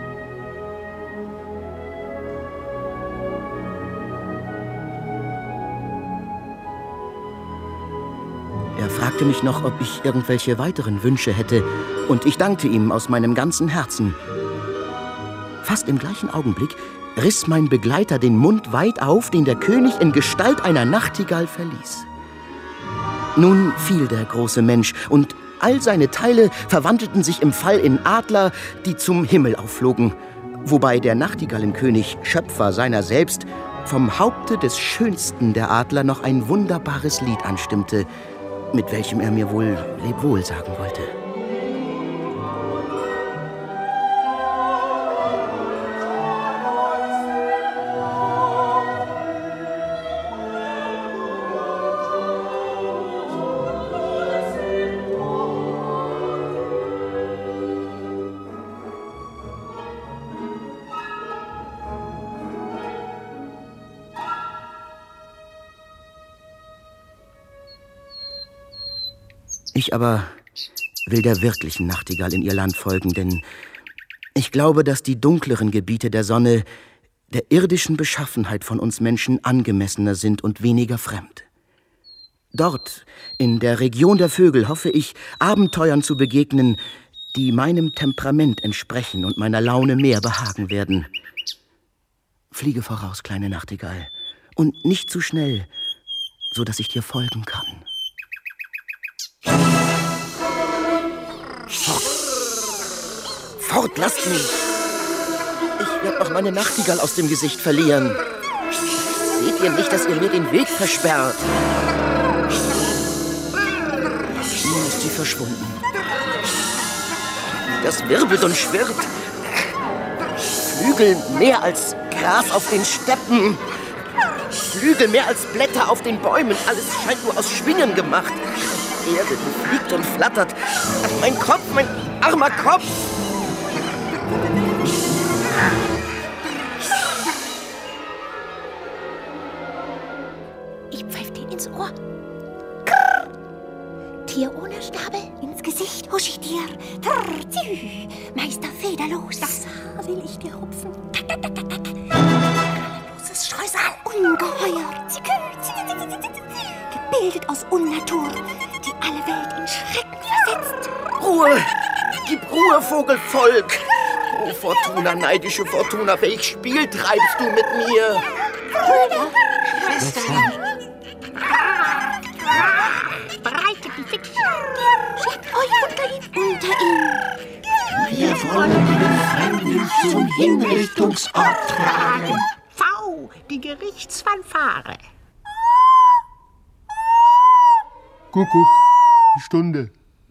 Er fragte mich noch, ob ich irgendwelche weiteren Wünsche hätte, und ich dankte ihm aus meinem ganzen Herzen. Fast im gleichen Augenblick riss mein Begleiter den Mund weit auf, den der König in Gestalt einer Nachtigall verließ. Nun fiel der große Mensch, und all seine Teile verwandelten sich im Fall in Adler, die zum Himmel aufflogen, wobei der Nachtigallenkönig, Schöpfer seiner selbst, vom Haupte des schönsten der Adler noch ein wunderbares Lied anstimmte, mit welchem er mir wohl Lebwohl sagen wollte. Ich aber will der wirklichen Nachtigall in ihr Land folgen, denn ich glaube, dass die dunkleren Gebiete der Sonne der irdischen Beschaffenheit von uns Menschen angemessener sind und weniger fremd. Dort, in der Region der Vögel, hoffe ich, Abenteuern zu begegnen, die meinem Temperament entsprechen und meiner Laune mehr behagen werden. Fliege voraus, kleine Nachtigall, und nicht zu schnell, so dass ich dir folgen kann. Fort, lasst mich! Ich werde noch meine Nachtigall aus dem Gesicht verlieren. Seht ihr nicht, dass ihr mir den Weg versperrt? Nun ist sie verschwunden. Das wirbelt und schwirrt. Flügel mehr als Gras auf den Steppen. Flügel mehr als Blätter auf den Bäumen. Alles scheint nur aus Schwingen gemacht. Die Erde fliegt und flattert. Mein Kopf, mein armer Kopf! Ich pfeife dir ins Ohr. Krrr. Tier ohne Schnabel, ins Gesicht husch ich dir. Trrr, tü. Meister Federlos, das Haar will ich dir rupfen. Tak, tak, tak, tak, tak. Loses Streusal, ungeheuer. Zikü, gebildet aus Unnatur, die alle Welt in Schrecken versetzt. Ruhe! Gib Ruhe, Vogelvolk! Oh, Fortuna, neidische Fortuna, welch Spiel treibst du mit mir? Brüder, Schwestern, bereitet Schleppt euch unter ihn. Wir wollen den Fremden zum Hinrichtungsort tragen. V, die Gerichtsfanfare. Kuckuck, die Stunde.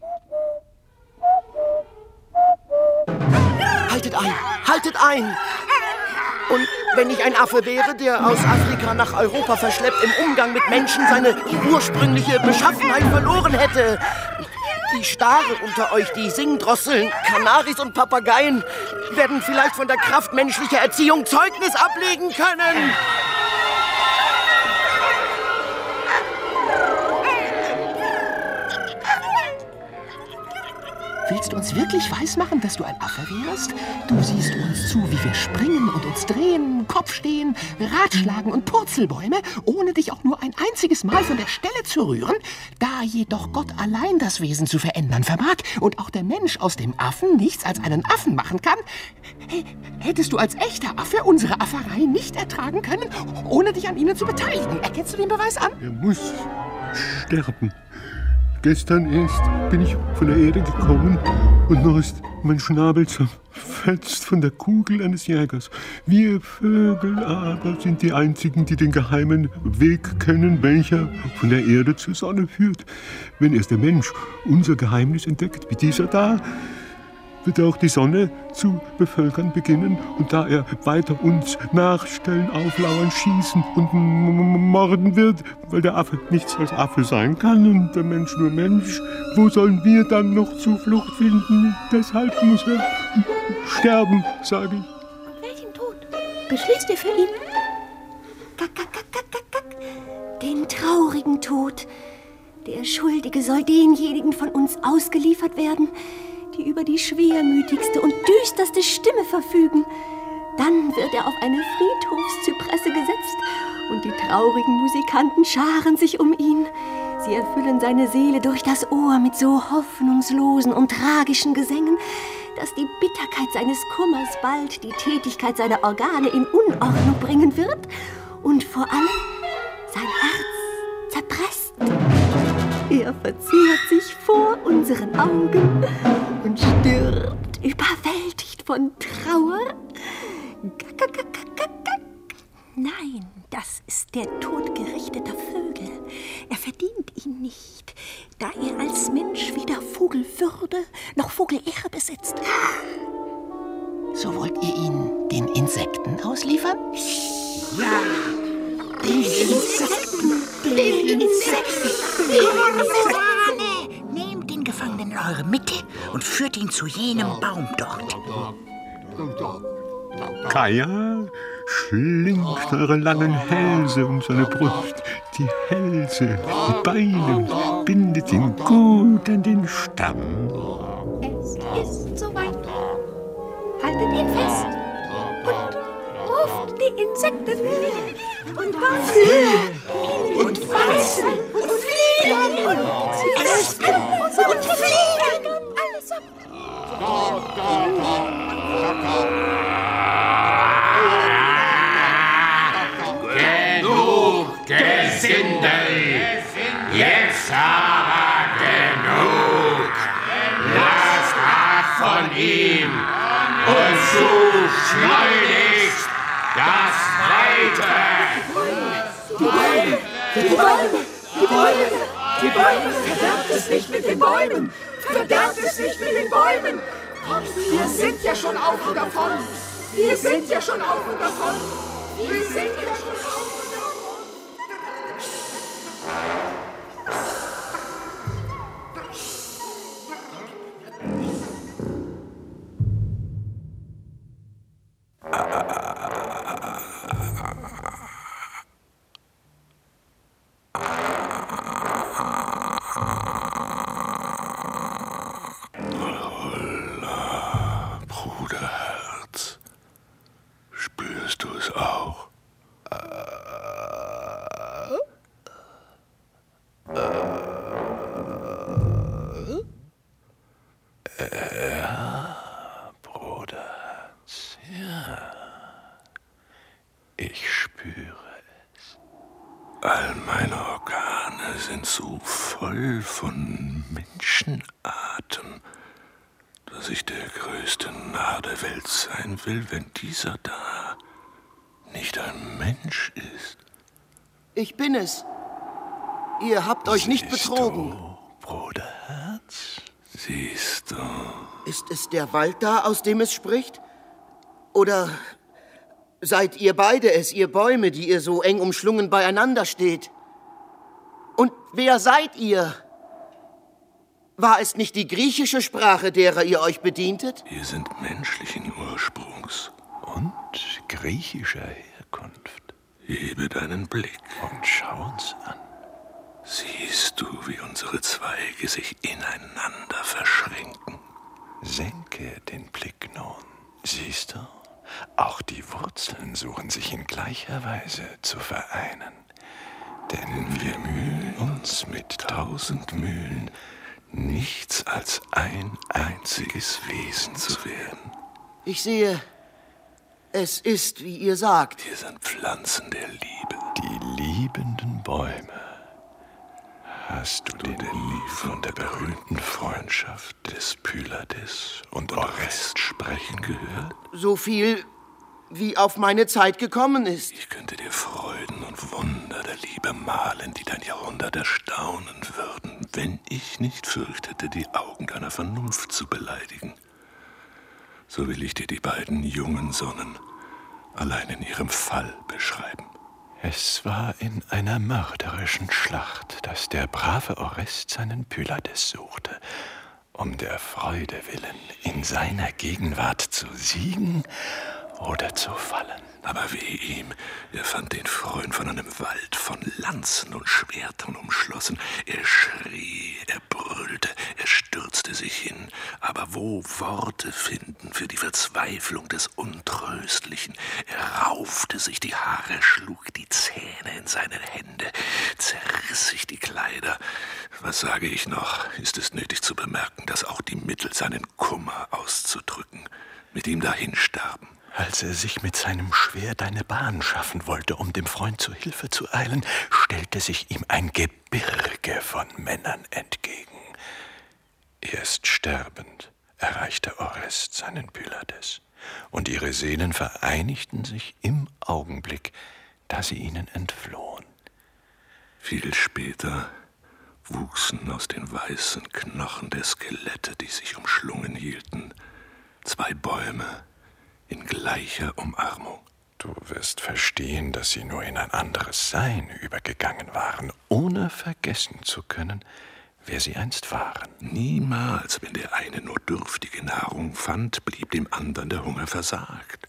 Haltet ein! Haltet ein! Und wenn ich ein Affe wäre, der aus Afrika nach Europa verschleppt, im Umgang mit Menschen seine ursprüngliche Beschaffenheit verloren hätte. Die Stare unter euch, die Singdrosseln, Kanaris und Papageien, werden vielleicht von der Kraft menschlicher Erziehung Zeugnis ablegen können. Willst du uns wirklich weismachen, dass du ein Affe wärst? Du siehst uns zu, wie wir springen und uns drehen, Kopf stehen, Ratschlagen und Purzelbäume, ohne dich auch nur ein einziges Mal von der Stelle zu rühren. Da jedoch Gott allein das Wesen zu verändern vermag und auch der Mensch aus dem Affen nichts als einen Affen machen kann, hättest du als echter Affe unsere Afferei nicht ertragen können, ohne dich an ihnen zu beteiligen. Erkennst du den Beweis an? Er muss sterben. Gestern erst bin ich von der Erde gekommen und noch ist mein Schnabel zerfetzt von der Kugel eines Jägers. Wir Vögel aber sind die einzigen, die den geheimen Weg kennen, welcher von der Erde zur Sonne führt. Wenn erst der Mensch unser Geheimnis entdeckt, wie dieser da, wird er auch die Sonne zu bevölkern beginnen. Und da er weiter uns nachstellen, auflauern, schießen und morden wird, weil der Affe nichts als Affe sein kann und der Mensch nur Mensch, wo sollen wir dann noch Zuflucht finden? Deshalb muss er sterben, sage ich. Welchen Tod beschließt ihr für ihn? Kack, kack, kack, kack, kack, kack. Den traurigen Tod. Der Schuldige soll denjenigen von uns ausgeliefert werden, die über die schwermütigste und düsterste Stimme verfügen. Dann wird er auf eine Friedhofszypresse gesetzt und die traurigen Musikanten scharen sich um ihn. Sie erfüllen seine Seele durch das Ohr mit so hoffnungslosen und tragischen Gesängen, dass die Bitterkeit seines Kummers bald die Tätigkeit seiner Organe in Unordnung bringen wird und vor allem sein Herz zerpresst. Er verzehrt sich vor unseren Augen und stirbt, überwältigt von Trauer. Nein, das ist der Tod gerichteter Vögel. Er verdient ihn nicht, da er als Mensch weder Vogelwürde noch Vogelehre besitzt. So wollt ihr ihn den Insekten ausliefern? Ja, den Insekten, den Insekten. Nehmt den Gefangenen in eure Mitte und führt ihn zu jenem Baum dort. Kaja schlingt eure langen Hälse um seine Brust. Die Hälse, die Beine, bindet ihn gut an den Stamm. Es ist soweit. Haltet ihn fest und ruft die Insekten und Wachsen und Weißen und Fliegen und Wespen und Fliegen. Alles ab. Genug Gesindel, jetzt aber genug. Lasst ab von ihm und sucht schleunigst das Weite. Die Bäume, die Bäume, die Bäume, die Bäume, verderbt es nicht mit den Bäumen, verderbt es nicht mit den Bäumen. Wir sind ja schon auf und davon, wir sind ja schon auf und davon, wir sind ja schon auf und davon. Bruderherz, spürst du es auch? Ja, Bruderherz, ja. Ich spüre es. All meine Organe sind so voll von Menschenatem, dass ich der größte Narr der Welt sein will, wenn dieser da nicht ein Mensch ist. Ich bin es. Ihr habt euch nicht betrogen. Bruderherz, siehst du. Ist es der Wald da, aus dem es spricht? Oder seid ihr beide es, ihr Bäume, die ihr so eng umschlungen beieinander steht? Und wer seid ihr? War es nicht die griechische Sprache, derer ihr euch bedientet? Wir sind menschlichen Ursprungs und griechischer Herkunft. Hebe deinen Blick und schau uns an. Siehst du, wie unsere Zweige sich ineinander verschränken? Senke den Blick nun. Siehst du, auch die Wurzeln suchen sich in gleicher Weise zu vereinen. Denn wir mühen uns mit 1000 Mühen, nichts als ein einziges Wesen zu werden. Ich sehe, es ist, wie ihr sagt. Wir sind Pflanzen der Liebe. Die liebenden Bäume. Hast du denn nie von der berühmten Freundschaft des Pylades und Orest sprechen gehört? So viel, wie auf meine Zeit gekommen ist. Ich könnte dir Freuden und Wunder der Liebe malen, die dein Jahrhundert erstaunen würden, wenn ich nicht fürchtete, die Augen deiner Vernunft zu beleidigen. So will ich dir die beiden jungen Sonnen allein in ihrem Fall beschreiben. Es war in einer mörderischen Schlacht, dass der brave Orest seinen Pylades suchte, um der Freude willen in seiner Gegenwart zu siegen oder zu fallen. Aber weh ihm, er fand den Freund von einem Wald von Lanzen und Schwertern umschlossen. Er schrie, er brüllte, er stürzte sich hin. Aber wo Worte finden für die Verzweiflung des Untröstlichen? Er raufte sich die Haare, schlug die Zähne in seine Hände, zerriss sich die Kleider. Was sage ich noch? Ist es nötig zu bemerken, dass auch die Mittel, seinen Kummer auszudrücken, mit ihm dahinstarben? Als er sich mit seinem Schwert eine Bahn schaffen wollte, um dem Freund zu Hilfe zu eilen, stellte sich ihm ein Gebirge von Männern entgegen. Erst sterbend erreichte Orest seinen Pylades, und ihre Seelen vereinigten sich im Augenblick, da sie ihnen entflohen. Viel später wuchsen aus den weißen Knochen der Skelette, die sich umschlungen hielten, 2 Bäume, in gleicher Umarmung. Du wirst verstehen, dass sie nur in ein anderes Sein übergegangen waren, ohne vergessen zu können, wer sie einst waren. Niemals, wenn der eine nur dürftige Nahrung fand, blieb dem anderen der Hunger versagt.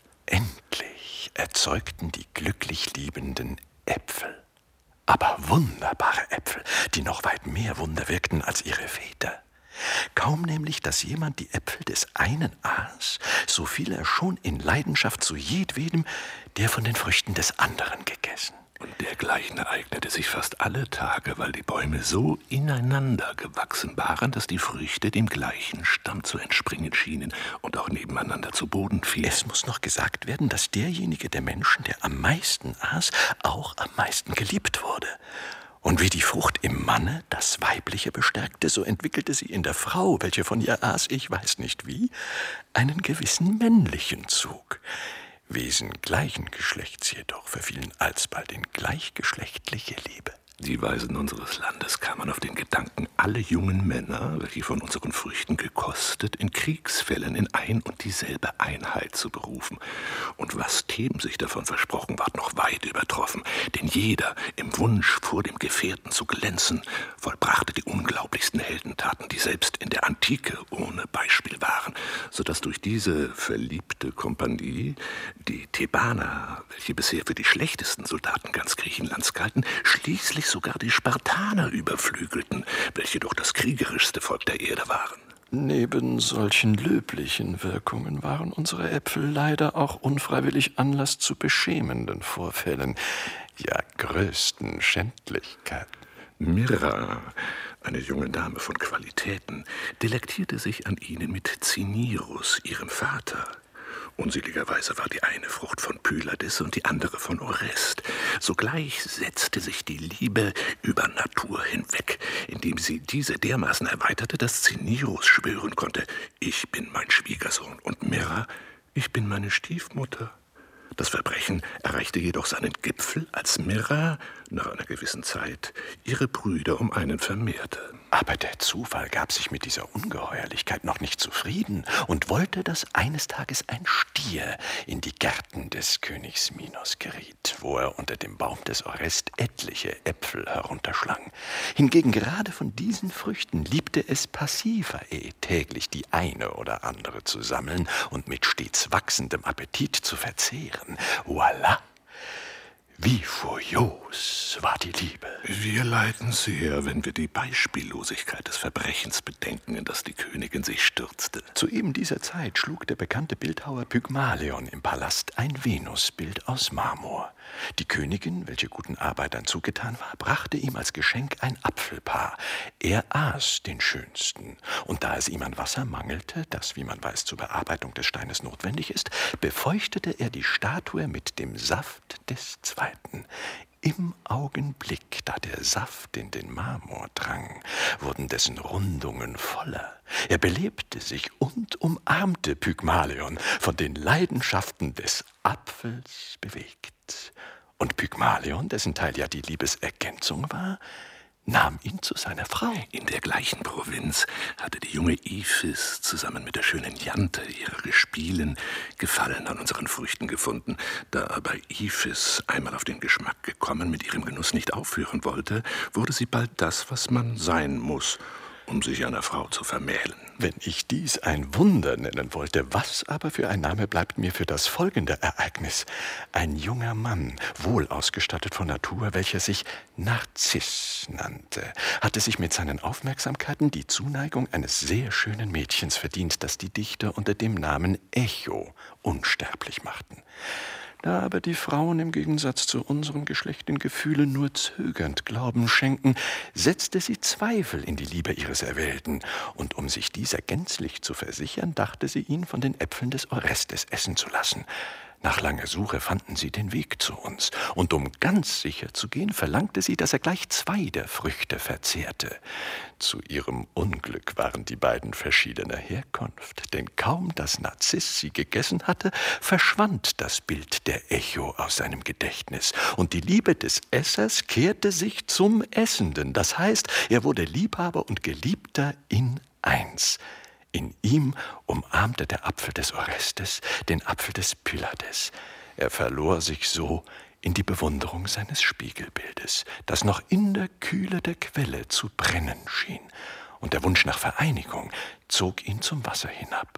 Endlich erzeugten die glücklich Liebenden Äpfel. Aber wunderbare Äpfel, die noch weit mehr Wunder wirkten als ihre Väter. Kaum nämlich, dass jemand die Äpfel des einen aß, so fiel er schon in Leidenschaft zu jedwedem, der von den Früchten des anderen gegessen. Und dergleichen ereignete sich fast alle Tage, weil die Bäume so ineinander gewachsen waren, dass die Früchte dem gleichen Stamm zu entspringen schienen und auch nebeneinander zu Boden fielen. Es muss noch gesagt werden, dass derjenige der Menschen, der am meisten aß, auch am meisten geliebt wurde. Und wie die Frucht im Manne das Weibliche bestärkte, so entwickelte sie in der Frau, welche von ihr aß, ich weiß nicht wie, einen gewissen männlichen Zug. Wesen gleichen Geschlechts jedoch verfielen alsbald in gleichgeschlechtliche Liebe. Die Weisen unseres Landes kamen auf den Gedanken, alle jungen Männer, welche von unseren Früchten gekostet, in Kriegsfällen in ein und dieselbe Einheit zu berufen. Und was Theben sich davon versprochen, ward noch weit übertroffen. Denn jeder, im Wunsch, vor dem Gefährten zu glänzen, vollbrachte die unglaublichsten Heldentaten, die selbst in der Antike ohne Beispiel waren, sodass durch diese verliebte Kompanie die Thebaner, welche bisher für die schlechtesten Soldaten ganz Griechenlands galten, schließlich sogar die Spartaner überflügelten, welche doch das kriegerischste Volk der Erde waren. Neben solchen löblichen Wirkungen waren unsere Äpfel leider auch unfreiwillig Anlass zu beschämenden Vorfällen, ja größten Schändlichkeiten. Myrrha, eine junge Dame von Qualitäten, delektierte sich an ihnen mit Zinirus, ihrem Vater. Unseligerweise war die eine Frucht von Pylades und die andere von Orest. Sogleich setzte sich die Liebe über Natur hinweg, indem sie diese dermaßen erweiterte, dass Cinyros schwören konnte, ich bin mein Schwiegersohn und Myrrha, ich bin meine Stiefmutter. Das Verbrechen erreichte jedoch seinen Gipfel, als Myrrha nach einer gewissen Zeit ihre Brüder um einen vermehrte. Aber der Zufall gab sich mit dieser Ungeheuerlichkeit noch nicht zufrieden und wollte, dass eines Tages ein Stier in die Gärten des Königs Minos geriet, wo er unter dem Baum des Orest etliche Äpfel herunterschlang. Hingegen gerade von diesen Früchten liebte es Pasiphae, täglich die eine oder andere zu sammeln und mit stets wachsendem Appetit zu verzehren. Voilà! Wie furios war die Liebe. Wir leiden sehr, wenn wir die Beispiellosigkeit des Verbrechens bedenken, in das die Königin sich stürzte. Zu eben dieser Zeit schlug der bekannte Bildhauer Pygmalion im Palast ein Venusbild aus Marmor. Die Königin, welche guten Arbeitern zugetan war, brachte ihm als Geschenk ein Apfelpaar. Er aß den schönsten, und da es ihm an Wasser mangelte, das, wie man weiß, zur Bearbeitung des Steines notwendig ist, befeuchtete er die Statue mit dem Saft des zweiten. Im Augenblick, da der Saft in den Marmor drang, wurden dessen Rundungen voller. Er belebte sich und umarmte Pygmalion, von den Leidenschaften des Apfels bewegt. Und Pygmalion, dessen Teil ja die Liebesergänzung war, nahm ihn zu seiner Frau. In der gleichen Provinz hatte die junge Iphis zusammen mit der schönen Jante ihrer Gespielen Gefallen an unseren Früchten gefunden. Da aber Iphis, einmal auf den Geschmack gekommen, mit ihrem Genuss nicht aufhören wollte, wurde sie bald das, was man sein muss, um sich einer Frau zu vermählen. Wenn ich dies ein Wunder nennen wollte, was aber für ein Name bleibt mir für das folgende Ereignis? Ein junger Mann, wohl ausgestattet von Natur, welcher sich Narziss nannte, hatte sich mit seinen Aufmerksamkeiten die Zuneigung eines sehr schönen Mädchens verdient, das die Dichter unter dem Namen Echo unsterblich machten. Da aber die Frauen im Gegensatz zu unserem Geschlecht den Gefühlen nur zögernd Glauben schenken, setzte sie Zweifel in die Liebe ihres Erwählten, und um sich dieser gänzlich zu versichern, dachte sie, ihn von den Äpfeln des Orestes essen zu lassen. Nach langer Suche fanden sie den Weg zu uns, und um ganz sicher zu gehen, verlangte sie, dass er gleich 2 der Früchte verzehrte. Zu ihrem Unglück waren die beiden verschiedener Herkunft, denn kaum, dass Narziss sie gegessen hatte, verschwand das Bild der Echo aus seinem Gedächtnis, und die Liebe des Essers kehrte sich zum Essenden, das heißt, er wurde Liebhaber und Geliebter in eins. In ihm umarmte der Apfel des Orestes den Apfel des Pylades. Er verlor sich so in die Bewunderung seines Spiegelbildes, das noch in der Kühle der Quelle zu brennen schien, und der Wunsch nach Vereinigung zog ihn zum Wasser hinab.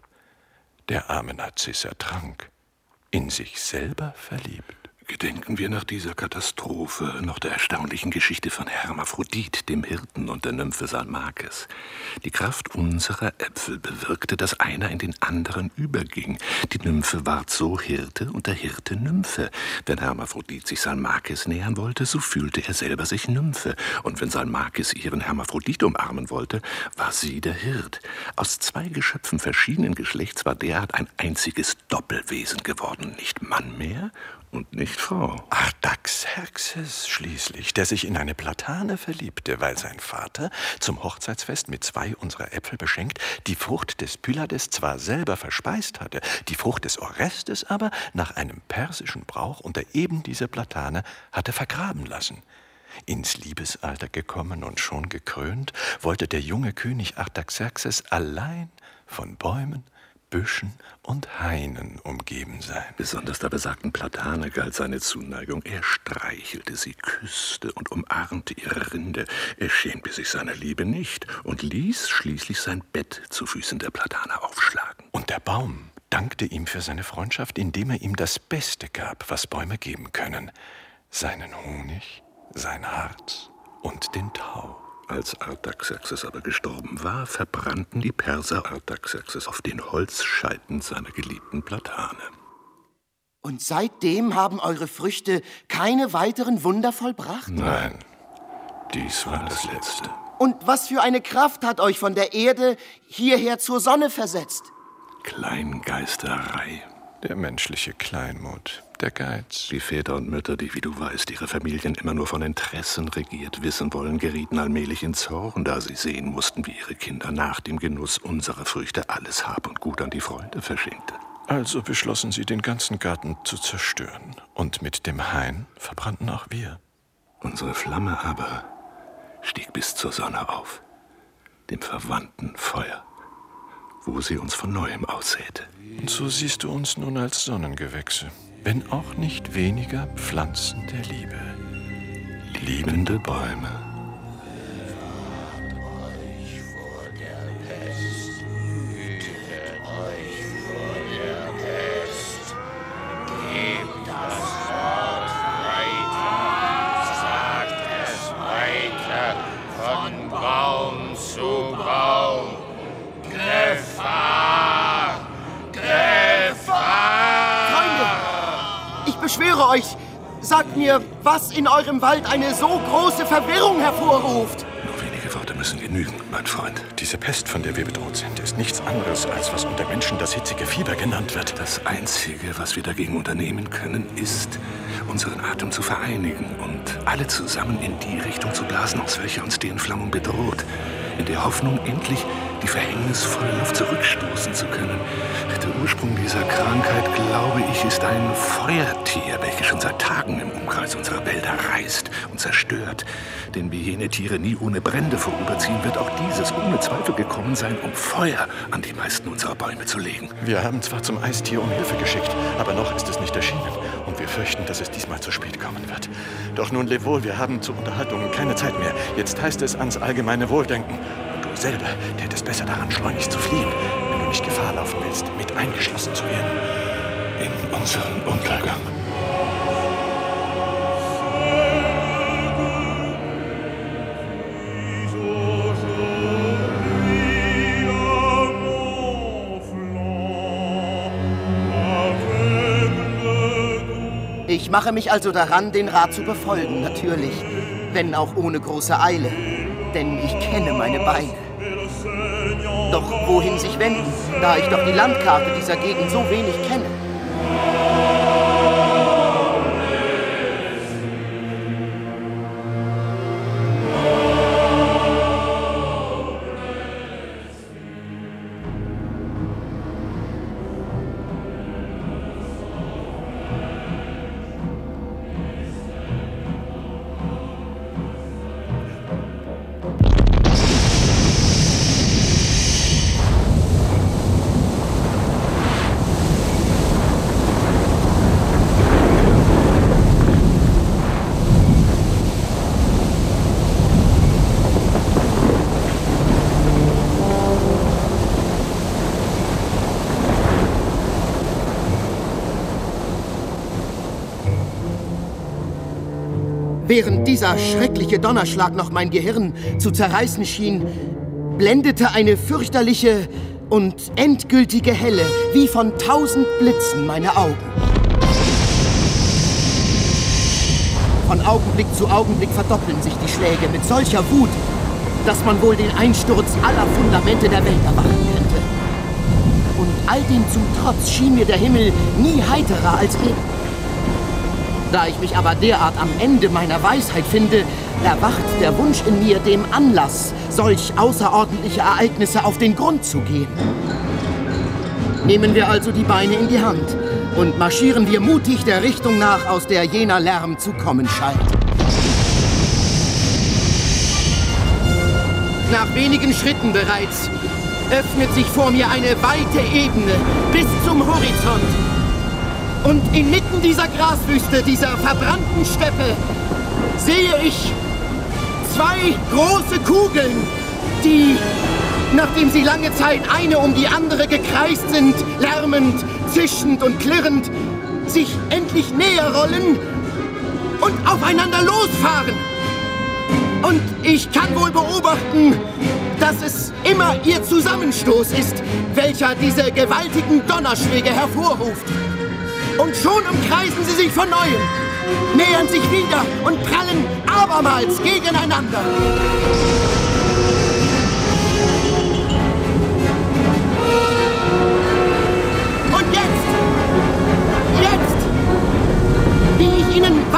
Der arme Narziss ertrank, in sich selber verliebt. Gedenken wir nach dieser Katastrophe noch der erstaunlichen Geschichte von Hermaphrodit, dem Hirten, und der Nymphe Salmakes. Die Kraft unserer Äpfel bewirkte, dass einer in den anderen überging. Die Nymphe ward so Hirte und der Hirte Nymphe. Wenn Hermaphrodit sich Salmakes nähern wollte, so fühlte er selber sich Nymphe. Und wenn Salmakes ihren Hermaphrodit umarmen wollte, war sie der Hirt. Aus 2 Geschöpfen verschiedenen Geschlechts war derart ein einziges Doppelwesen geworden. Nicht Mann mehr und nicht Frau. Artaxerxes schließlich, der sich in eine Platane verliebte, weil sein Vater zum Hochzeitsfest mit 2 unserer Äpfel beschenkt die Frucht des Pylades zwar selber verspeist hatte, die Frucht des Orestes aber nach einem persischen Brauch unter eben dieser Platane hatte vergraben lassen. Ins Liebesalter gekommen und schon gekrönt, wollte der junge König Artaxerxes allein von Bäumen, Büschen und Hainen umgeben sein. Besonders der besagten Platane galt seine Zuneigung. Er streichelte sie, küsste und umarmte ihre Rinde. Er schämte sich seiner Liebe nicht und ließ schließlich sein Bett zu Füßen der Platane aufschlagen. Und der Baum dankte ihm für seine Freundschaft, indem er ihm das Beste gab, was Bäume geben können: seinen Honig, sein Harz und den Tau. Als Artaxerxes aber gestorben war, verbrannten die Perser Artaxerxes auf den Holzscheiten seiner geliebten Platane. Und seitdem haben eure Früchte keine weiteren Wunder vollbracht? Nein, dies war das Letzte. Und was für eine Kraft hat euch von der Erde hierher zur Sonne versetzt? Kleingeisterei. Der menschliche Kleinmut, der Geiz. Die Väter und Mütter, die, wie du weißt, ihre Familien immer nur von Interessen regiert wissen wollen, gerieten allmählich in Zorn, da sie sehen mussten, wie ihre Kinder nach dem Genuss unserer Früchte alles Hab und Gut an die Freunde verschenkten. Also beschlossen sie, den ganzen Garten zu zerstören. Und mit dem Hain verbrannten auch wir. Unsere Flamme aber stieg bis zur Sonne auf, dem verwandten Feuer, wo sie uns von Neuem aussäte. Und so siehst du uns nun als Sonnengewächse, wenn auch nicht weniger Pflanzen der Liebe. Liebende Bäume. Ich schwöre euch, sagt mir, was in eurem Wald eine so große Verwirrung hervorruft. Nur wenige Worte müssen genügen, mein Freund. Diese Pest, von der wir bedroht sind, ist nichts anderes, als was unter Menschen das hitzige Fieber genannt wird. Das Einzige, was wir dagegen unternehmen können, ist, unseren Atem zu vereinigen und alle zusammen in die Richtung zu blasen, aus welcher uns die Entflammung bedroht. In der Hoffnung, endlich die verhängnisvolle Luft zurückstoßen zu können. Der Ursprung dieser Krankheit, glaube ich, ist ein Feuertier, welches schon seit Tagen im Umkreis unserer Wälder reißt und zerstört. Denn wie jene Tiere nie ohne Brände vorüberziehen, wird auch dieses ohne Zweifel gekommen sein, um Feuer an die meisten unserer Bäume zu legen. Wir haben zwar zum Eistier um Hilfe geschickt, aber noch ist es nicht erschienen. Und wir fürchten, dass es diesmal zu spät kommen wird. Doch nun, leb wohl, wir haben zur Unterhaltung keine Zeit mehr. Jetzt heißt es ans allgemeine Wohldenken. Und du selber tätest besser daran, schleunigst zu fliehen, wenn du nicht Gefahr laufen willst, mit eingeschlossen zu werden. In unseren Untergang. Ich mache mich also daran, den Rat zu befolgen, natürlich, wenn auch ohne große Eile, denn ich kenne meine Beine. Doch wohin sich wenden, da ich doch die Landkarte dieser Gegend so wenig kenne? Während dieser schreckliche Donnerschlag noch mein Gehirn zu zerreißen schien, blendete eine fürchterliche und endgültige Helle wie von 1000 Blitzen meine Augen. Von Augenblick zu Augenblick verdoppeln sich die Schläge mit solcher Wut, dass man wohl den Einsturz aller Fundamente der Welt erwarten könnte. Und all dem zum Trotz schien mir der Himmel nie heiterer als eben. Da ich mich aber derart am Ende meiner Weisheit finde, erwacht der Wunsch in mir, dem Anlass, solch außerordentliche Ereignisse auf den Grund zu gehen. Nehmen wir also die Beine in die Hand und marschieren wir mutig der Richtung nach, aus der jener Lärm zu kommen scheint. Nach wenigen Schritten bereits öffnet sich vor mir eine weite Ebene bis zum Horizont. Und inmitten dieser Graswüste, dieser verbrannten Steppe, sehe ich 2 große Kugeln, die, nachdem sie lange Zeit eine um die andere gekreist sind, lärmend, zischend und klirrend, sich endlich näher rollen und aufeinander losfahren. Und ich kann wohl beobachten, dass es immer ihr Zusammenstoß ist, welcher diese gewaltigen Donnerschläge hervorruft. Und schon umkreisen sie sich von Neuem, nähern sich wieder und prallen abermals gegeneinander. Und jetzt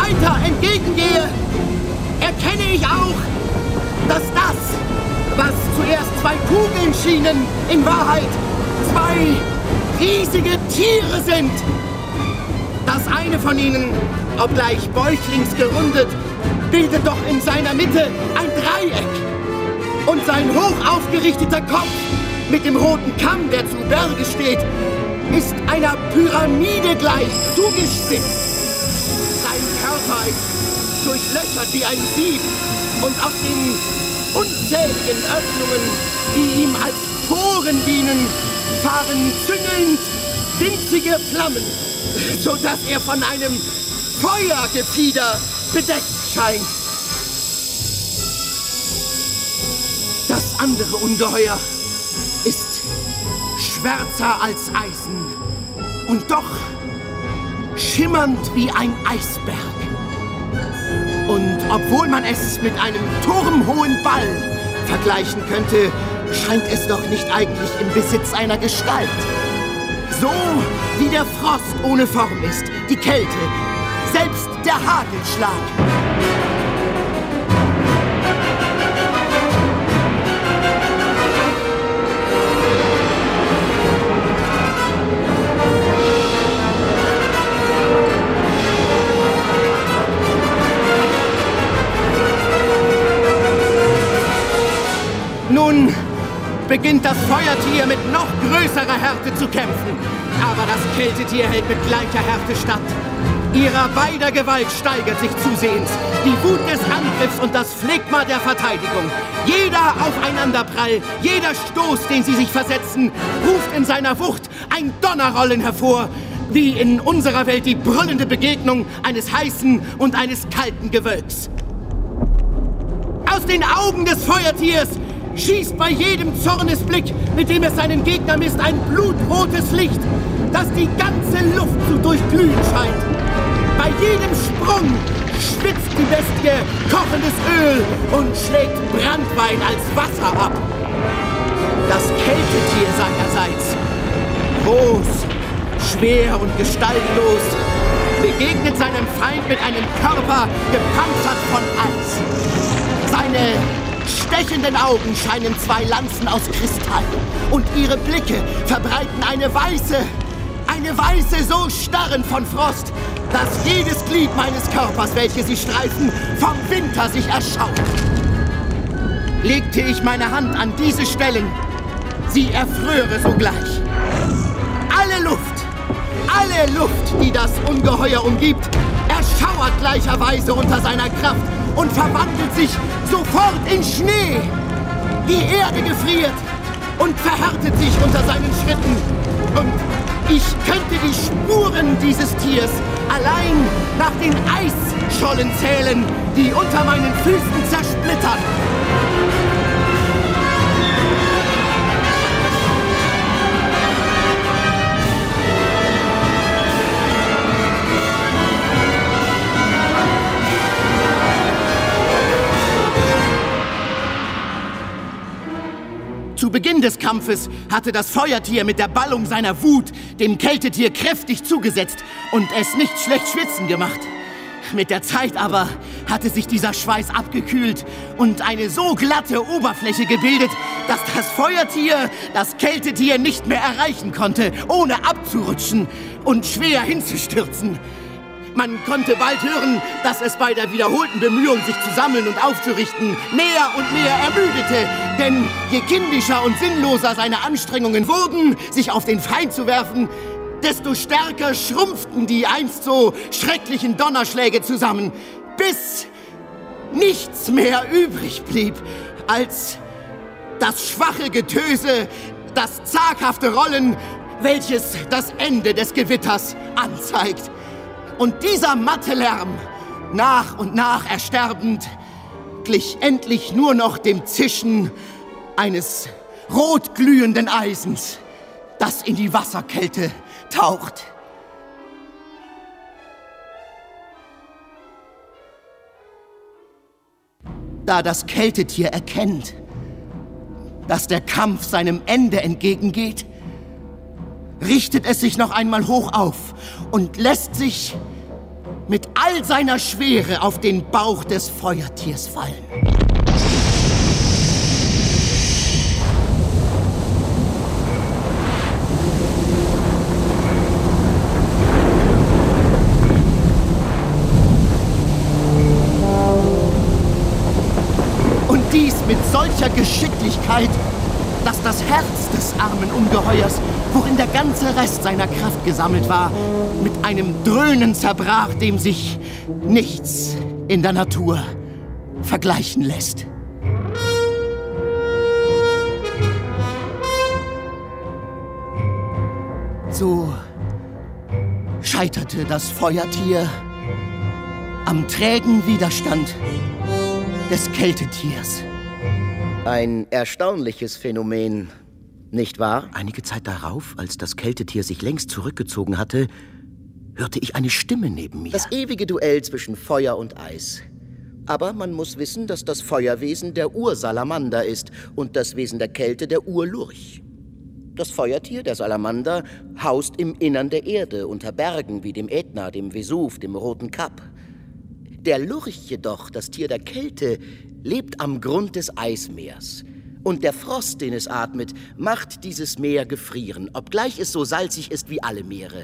weiter entgegengehe, erkenne ich auch, dass das, was zuerst 2 Kugeln schienen, in Wahrheit 2 riesige Tiere sind. Das eine von ihnen, obgleich bäuchlings gerundet, bildet doch in seiner Mitte ein Dreieck. Und sein hoch aufgerichteter Kopf mit dem roten Kamm, der zu Berge steht, ist einer Pyramide gleich zugespitzt. Sein Körper ist durchlöchert wie ein Sieb und aus den unzähligen Öffnungen, die ihm als Poren dienen, fahren züngelnd winzige Flammen, sodass er von einem Feuergefieder bedeckt scheint. Das andere Ungeheuer ist schwärzer als Eisen und doch schimmernd wie ein Eisberg. Und obwohl man es mit einem turmhohen Ball vergleichen könnte, scheint es doch nicht eigentlich im Besitz einer Gestalt. So wie der Frost ohne Form ist, die Kälte, selbst der Hagelschlag. Nun beginnt das Feuertier mit noch größerer Härte zu kämpfen. Aber das Kältetier hält mit gleicher Härte stand. Ihrer beider Gewalt steigert sich zusehends die Wut des Angriffs und das Phlegma der Verteidigung. Jeder Aufeinanderprall, jeder Stoß, den sie sich versetzen, ruft in seiner Wucht ein Donnerrollen hervor, wie in unserer Welt die brüllende Begegnung eines heißen und eines kalten Gewölks. Aus den Augen des Feuertiers schießt bei jedem Zornesblick, mit dem es seinen Gegner misst, ein blutrotes Licht, das die ganze Luft zu durchglühen scheint. Bei jedem Sprung schwitzt die Bestie kochendes Öl und schlägt Branntwein als Wasser ab. Das Kältetier seinerseits, groß, schwer und gestaltlos, begegnet seinem Feind mit einem Körper gepanzert von Eis. Seine stechenden Augen scheinen 2 Lanzen aus Kristall und ihre Blicke verbreiten eine Weiße so starrend von Frost, dass jedes Glied meines Körpers, welche sie streifen, vom Winter sich erschaut. Legte ich meine Hand an diese Stellen, sie erfröre sogleich. Alle Luft, die das Ungeheuer umgibt, erschauert gleicherweise unter seiner Kraft und verwandelt sich sofort in Schnee. Die Erde gefriert und verhärtet sich unter seinen Schritten. Und ich könnte die Spuren dieses Tiers allein nach den Eisschollen zählen, die unter meinen Füßen zersplittern. Zu Beginn des Kampfes hatte das Feuertier mit der Ballung seiner Wut dem Kältetier kräftig zugesetzt und es nicht schlecht schwitzen gemacht. Mit der Zeit aber hatte sich dieser Schweiß abgekühlt und eine so glatte Oberfläche gebildet, dass das Feuertier das Kältetier nicht mehr erreichen konnte, ohne abzurutschen und schwer hinzustürzen. Man konnte bald hören, dass es bei der wiederholten Bemühung, sich zu sammeln und aufzurichten, mehr und mehr ermüdete. Denn je kindischer und sinnloser seine Anstrengungen wurden, sich auf den Feind zu werfen, desto stärker schrumpften die einst so schrecklichen Donnerschläge zusammen, bis nichts mehr übrig blieb als das schwache Getöse, das zaghafte Rollen, welches das Ende des Gewitters anzeigt. Und dieser matte Lärm, nach und nach ersterbend, glich endlich nur noch dem Zischen eines rotglühenden Eisens, das in die Wasserkälte taucht. Da das Kältetier erkennt, dass der Kampf seinem Ende entgegengeht, richtet es sich noch einmal hoch auf und lässt sich mit all seiner Schwere auf den Bauch des Feuertiers fallen. Und dies mit solcher Geschicklichkeit, dass das Herz des armen Ungeheuers, worin der ganze Rest seiner Kraft gesammelt war, mit einem Dröhnen zerbrach, dem sich nichts in der Natur vergleichen lässt. So scheiterte das Feuertier am trägen Widerstand des Kältetiers. Ein erstaunliches Phänomen, nicht wahr? Einige Zeit darauf, als das Kältetier sich längst zurückgezogen hatte, hörte ich eine Stimme neben mir. Das ewige Duell zwischen Feuer und Eis. Aber man muss wissen, dass das Feuerwesen der Ursalamander ist und das Wesen der Kälte der Urlurch. Das Feuertier, der Salamander, haust im Innern der Erde, unter Bergen wie dem Ätna, dem Vesuv, dem Roten Kap. Der Lurch jedoch, das Tier der Kälte, lebt am Grund des Eismeers. Und der Frost, den es atmet, macht dieses Meer gefrieren, obgleich es so salzig ist wie alle Meere.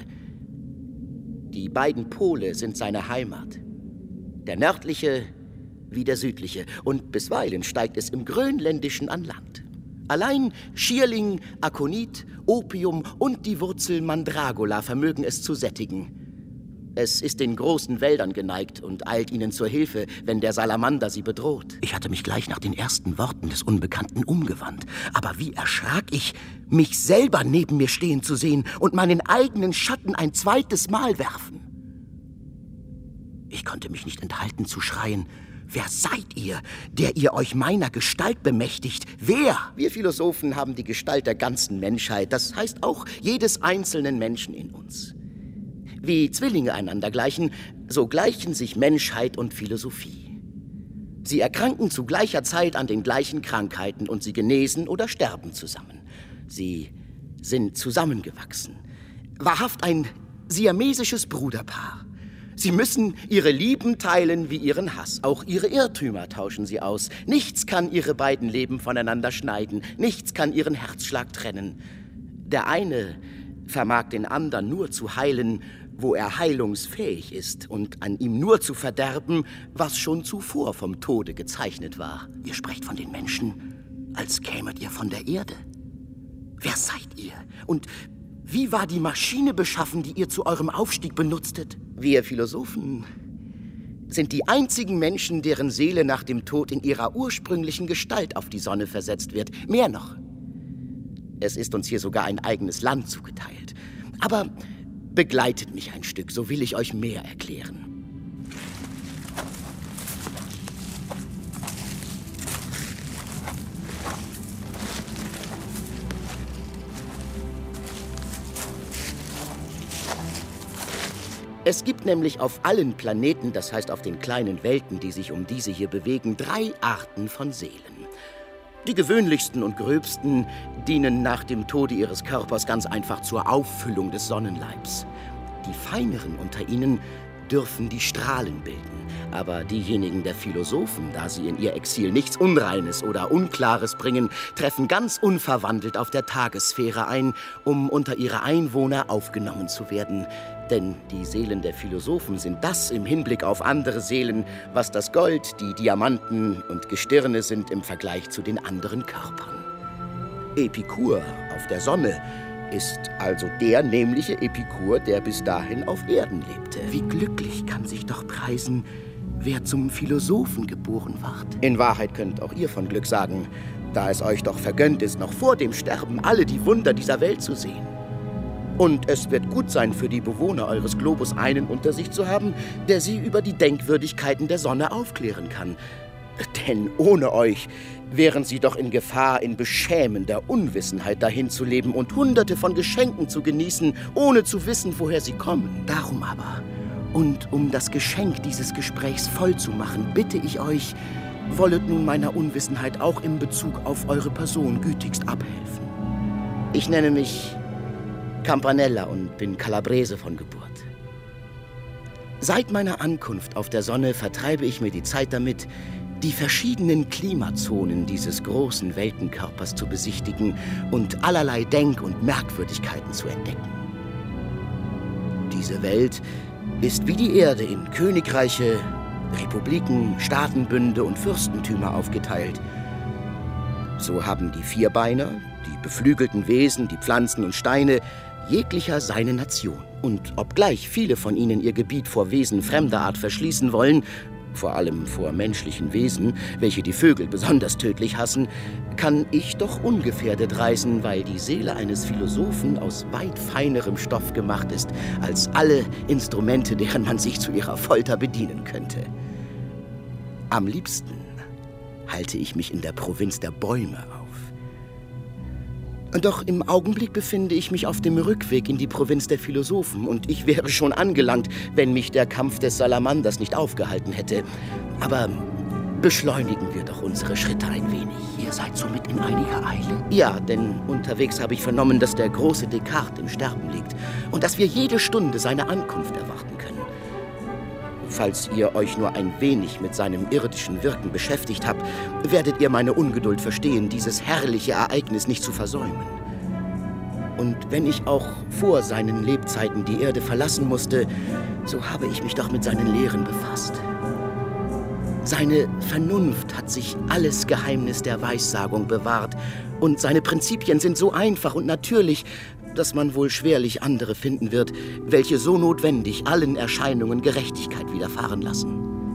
Die beiden Pole sind seine Heimat. Der nördliche wie der südliche. Und bisweilen steigt es im Grönländischen an Land. Allein Schierling, Akonit, Opium und die Wurzel Mandragola vermögen es zu sättigen. Es ist den großen Wäldern geneigt und eilt ihnen zur Hilfe, wenn der Salamander sie bedroht. Ich hatte mich gleich nach den ersten Worten des Unbekannten umgewandt. Aber wie erschrak ich, mich selber neben mir stehen zu sehen und meinen eigenen Schatten ein zweites Mal werfen. Ich konnte mich nicht enthalten zu schreien: Wer seid ihr, der ihr euch meiner Gestalt bemächtigt? Wer? Wir Philosophen haben die Gestalt der ganzen Menschheit, das heißt auch jedes einzelnen Menschen in uns. Wie Zwillinge einander gleichen, so gleichen sich Menschheit und Philosophie. Sie erkranken zu gleicher Zeit an den gleichen Krankheiten und sie genesen oder sterben zusammen. Sie sind zusammengewachsen. Wahrhaft ein siamesisches Bruderpaar. Sie müssen ihre Lieben teilen wie ihren Hass. Auch ihre Irrtümer tauschen sie aus. Nichts kann ihre beiden Leben voneinander schneiden. Nichts kann ihren Herzschlag trennen. Der eine vermag den anderen nur zu heilen, wo er heilungsfähig ist, und an ihm nur zu verderben, was schon zuvor vom Tode gezeichnet war. Ihr sprecht von den Menschen, als kämet ihr von der Erde. Wer seid ihr? Und wie war die Maschine beschaffen, die ihr zu eurem Aufstieg benutztet? Wir Philosophen sind die einzigen Menschen, deren Seele nach dem Tod in ihrer ursprünglichen Gestalt auf die Sonne versetzt wird. Mehr noch. Es ist uns hier sogar ein eigenes Land zugeteilt. Aber begleitet mich ein Stück, so will ich euch mehr erklären. Es gibt nämlich auf allen Planeten, das heißt auf den kleinen Welten, die sich um diese hier bewegen, 3 Arten von Seelen. Die gewöhnlichsten und gröbsten dienen nach dem Tode ihres Körpers ganz einfach zur Auffüllung des Sonnenleibs. Die feineren unter ihnen dürfen die Strahlen bilden. Aber diejenigen der Philosophen, da sie in ihr Exil nichts Unreines oder Unklares bringen, treffen ganz unverwandelt auf der Tagessphäre ein, um unter ihre Einwohner aufgenommen zu werden. Denn die Seelen der Philosophen sind das im Hinblick auf andere Seelen, was das Gold, die Diamanten und Gestirne sind im Vergleich zu den anderen Körpern. Epikur auf der Sonne ist also der nämliche Epikur, der bis dahin auf Erden lebte. Wie glücklich kann sich doch preisen, wer zum Philosophen geboren ward. In Wahrheit könnt auch ihr von Glück sagen, da es euch doch vergönnt ist, noch vor dem Sterben alle die Wunder dieser Welt zu sehen. Und es wird gut sein für die Bewohner eures Globus, einen unter sich zu haben, der sie über die Denkwürdigkeiten der Sonne aufklären kann. Denn ohne euch wären sie doch in Gefahr, in beschämender Unwissenheit dahin zu leben und Hunderte von Geschenken zu genießen, ohne zu wissen, woher sie kommen. Darum aber, und um das Geschenk dieses Gesprächs voll zu machen, bitte ich euch, wollet nun meiner Unwissenheit auch in Bezug auf eure Person gütigst abhelfen. Ich nenne mich Campanella und bin Calabrese von Geburt. Seit meiner Ankunft auf der Sonne vertreibe ich mir die Zeit damit, die verschiedenen Klimazonen dieses großen Weltenkörpers zu besichtigen und allerlei Denk- und Merkwürdigkeiten zu entdecken. Diese Welt ist wie die Erde in Königreiche, Republiken, Staatenbünde und Fürstentümer aufgeteilt. So haben die Vierbeiner, die beflügelten Wesen, die Pflanzen und Steine, jeglicher seine Nation. Und obgleich viele von ihnen ihr Gebiet vor Wesen fremder Art verschließen wollen, vor allem vor menschlichen Wesen, welche die Vögel besonders tödlich hassen, kann ich doch ungefährdet reisen, weil die Seele eines Philosophen aus weit feinerem Stoff gemacht ist, als alle Instrumente, deren man sich zu ihrer Folter bedienen könnte. Am liebsten halte ich mich in der Provinz der Bäume auf. Doch im Augenblick befinde ich mich auf dem Rückweg in die Provinz der Philosophen und ich wäre schon angelangt, wenn mich der Kampf des Salamanders nicht aufgehalten hätte. Aber beschleunigen wir doch unsere Schritte ein wenig. Ihr seid somit in einiger Eile? Ja, denn unterwegs habe ich vernommen, dass der große Descartes im Sterben liegt und dass wir jede Stunde seine Ankunft erwarten können. Falls ihr euch nur ein wenig mit seinem irdischen Wirken beschäftigt habt, werdet ihr meine Ungeduld verstehen, dieses herrliche Ereignis nicht zu versäumen. Und wenn ich auch vor seinen Lebzeiten die Erde verlassen musste, so habe ich mich doch mit seinen Lehren befasst. Seine Vernunft hat sich alles Geheimnis der Weissagung bewahrt und seine Prinzipien sind so einfach und natürlich, dass man wohl schwerlich andere finden wird, welche so notwendig allen Erscheinungen Gerechtigkeit widerfahren lassen.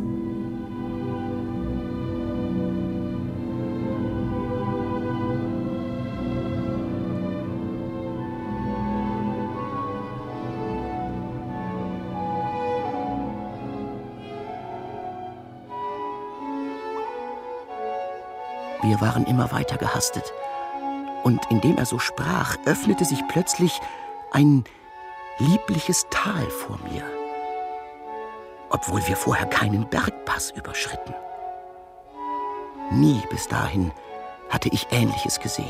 Wir waren immer weiter gehastet. Und indem er so sprach, öffnete sich plötzlich ein liebliches Tal vor mir, obwohl wir vorher keinen Bergpass überschritten. Nie bis dahin hatte ich Ähnliches gesehen.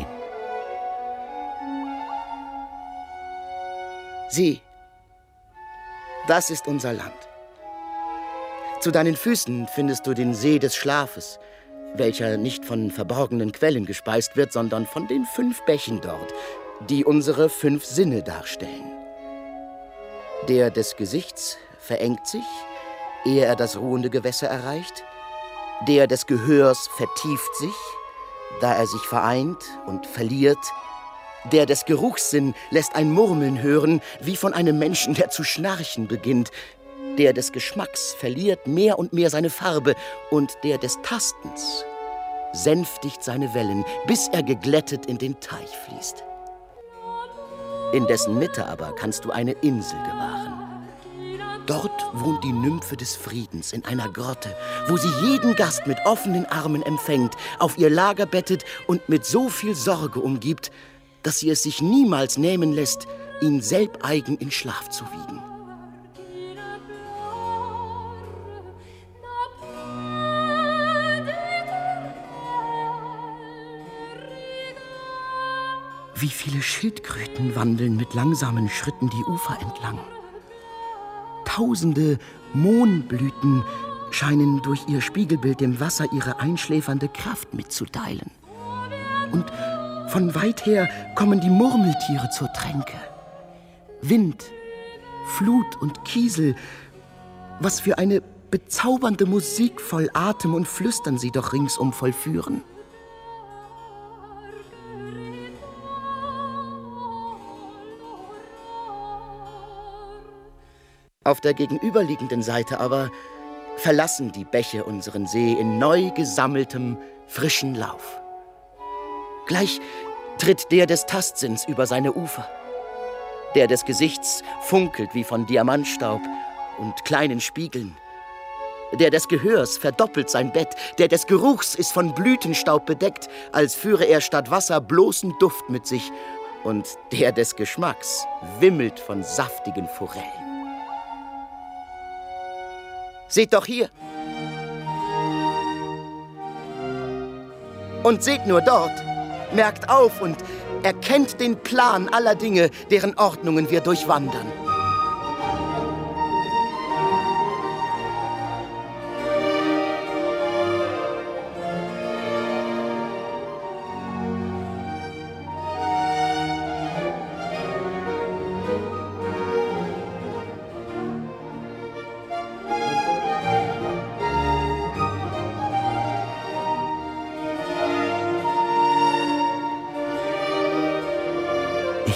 Sieh, das ist unser Land. Zu deinen Füßen findest du den See des Schlafes, welcher nicht von verborgenen Quellen gespeist wird, sondern von den 5 Bächen dort, die unsere 5 Sinne darstellen. Der des Gesichts verengt sich, ehe er das ruhende Gewässer erreicht. Der des Gehörs vertieft sich, da er sich vereint und verliert. Der des Geruchssinn lässt ein Murmeln hören, wie von einem Menschen, der zu schnarchen beginnt. Der des Geschmacks verliert mehr und mehr seine Farbe und der des Tastens sänftigt seine Wellen, bis er geglättet in den Teich fließt. In dessen Mitte aber kannst du eine Insel gewahren. Dort wohnt die Nymphe des Friedens in einer Grotte, wo sie jeden Gast mit offenen Armen empfängt, auf ihr Lager bettet und mit so viel Sorge umgibt, dass sie es sich niemals nehmen lässt, ihn selbeigen in Schlaf zu wiegen. Wie viele Schildkröten wandeln mit langsamen Schritten die Ufer entlang. Tausende Mohnblüten scheinen durch ihr Spiegelbild dem Wasser ihre einschläfernde Kraft mitzuteilen. Und von weit her kommen die Murmeltiere zur Tränke. Wind, Flut und Kiesel, was für eine bezaubernde Musik voll Atem und Flüstern sie doch ringsum vollführen. Auf der gegenüberliegenden Seite aber verlassen die Bäche unseren See in neu gesammeltem, frischen Lauf. Gleich tritt der des Tastsinns über seine Ufer. Der des Gesichts funkelt wie von Diamantstaub und kleinen Spiegeln. Der des Gehörs verdoppelt sein Bett. Der des Geruchs ist von Blütenstaub bedeckt, als führe er statt Wasser bloßen Duft mit sich. Und der des Geschmacks wimmelt von saftigen Forellen. Seht doch hier. Und seht nur dort. Merkt auf und erkennt den Plan aller Dinge, deren Ordnungen wir durchwandern.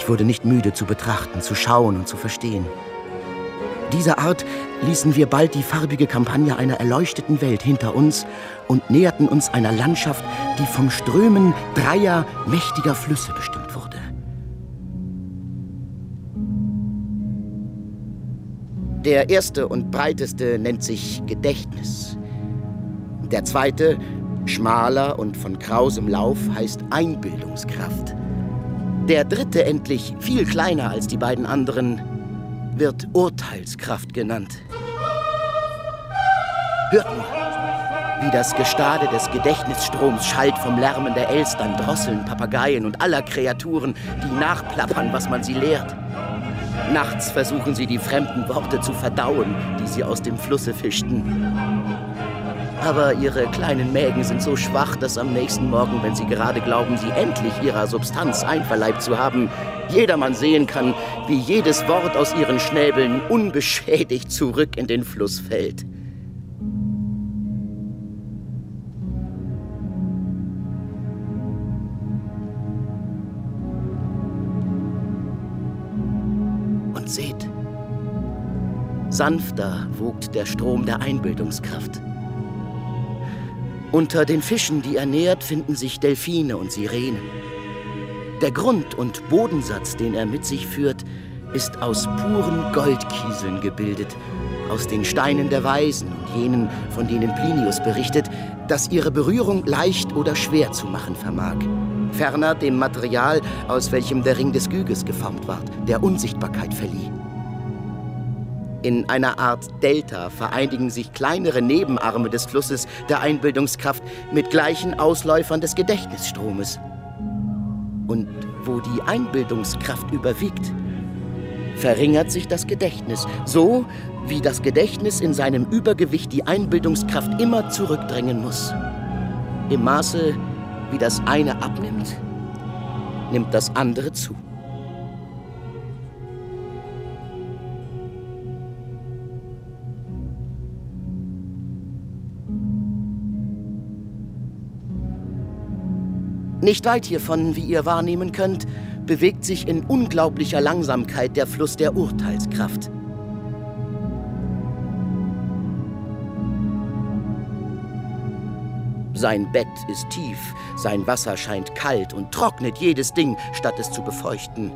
wurde nicht müde zu betrachten, zu schauen und zu verstehen. Dieser Art ließen wir bald die farbige Kampagne einer erleuchteten Welt hinter uns und näherten uns einer Landschaft, die vom Strömen 3 mächtiger Flüsse bestimmt wurde. Der erste und breiteste nennt sich Gedächtnis. Der zweite, schmaler und von krausem Lauf, heißt Einbildungskraft. Der dritte, endlich viel kleiner als die beiden anderen, wird Urteilskraft genannt. Hört nur, wie das Gestade des Gedächtnisstroms schallt vom Lärmen der Elstern, Drosseln, Papageien und aller Kreaturen, die nachplappern, was man sie lehrt. Nachts versuchen sie, die fremden Worte zu verdauen, die sie aus dem Flusse fischten. Aber ihre kleinen Mägen sind so schwach, dass am nächsten Morgen, wenn sie gerade glauben, sie endlich ihrer Substanz einverleibt zu haben, jedermann sehen kann, wie jedes Wort aus ihren Schnäbeln unbeschädigt zurück in den Fluss fällt. Und seht, sanfter wogt der Strom der Einbildungskraft. Unter den Fischen, die er nährt, finden sich Delfine und Sirenen. Der Grund- und Bodensatz, den er mit sich führt, ist aus puren Goldkieseln gebildet, aus den Steinen der Weisen und jenen, von denen Plinius berichtet, dass ihre Berührung leicht oder schwer zu machen vermag. Ferner dem Material, aus welchem der Ring des Gyges geformt ward, der Unsichtbarkeit verlieh. In einer Art Delta vereinigen sich kleinere Nebenarme des Flusses der Einbildungskraft mit gleichen Ausläufern des Gedächtnisstromes. Und wo die Einbildungskraft überwiegt, verringert sich das Gedächtnis, so wie das Gedächtnis in seinem Übergewicht die Einbildungskraft immer zurückdrängen muss. Im Maße, wie das eine abnimmt, nimmt das andere zu. Nicht weit hiervon, wie ihr wahrnehmen könnt, bewegt sich in unglaublicher Langsamkeit der Fluss der Urteilskraft. Sein Bett ist tief, sein Wasser scheint kalt und trocknet jedes Ding, statt es zu befeuchten.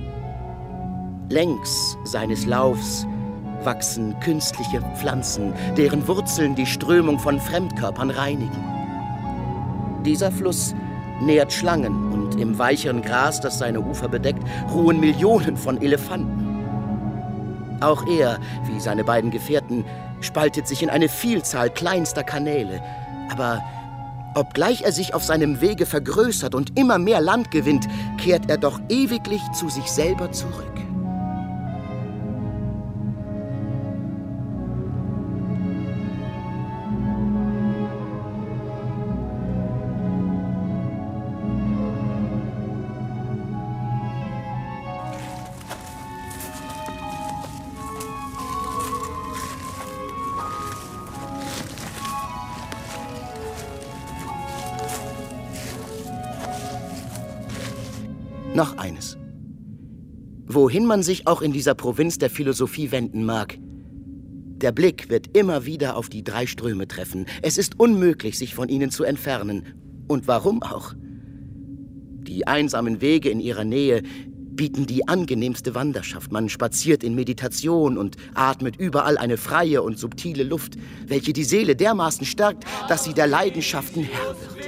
Längs seines Laufs wachsen künstliche Pflanzen, deren Wurzeln die Strömung von Fremdkörpern reinigen. Dieser Fluss nährt Schlangen und im weicheren Gras, das seine Ufer bedeckt, ruhen Millionen von Elefanten. Auch er, wie seine beiden Gefährten, spaltet sich in eine Vielzahl kleinster Kanäle. Aber obgleich er sich auf seinem Wege vergrößert und immer mehr Land gewinnt, kehrt er doch ewiglich zu sich selber zurück. Noch eines. Wohin man sich auch in dieser Provinz der Philosophie wenden mag, der Blick wird immer wieder auf die 3 Ströme treffen. Es ist unmöglich, sich von ihnen zu entfernen. Und warum auch? Die einsamen Wege in ihrer Nähe bieten die angenehmste Wanderschaft. Man spaziert in Meditation und atmet überall eine freie und subtile Luft, welche die Seele dermaßen stärkt, dass sie der Leidenschaften Herr wird.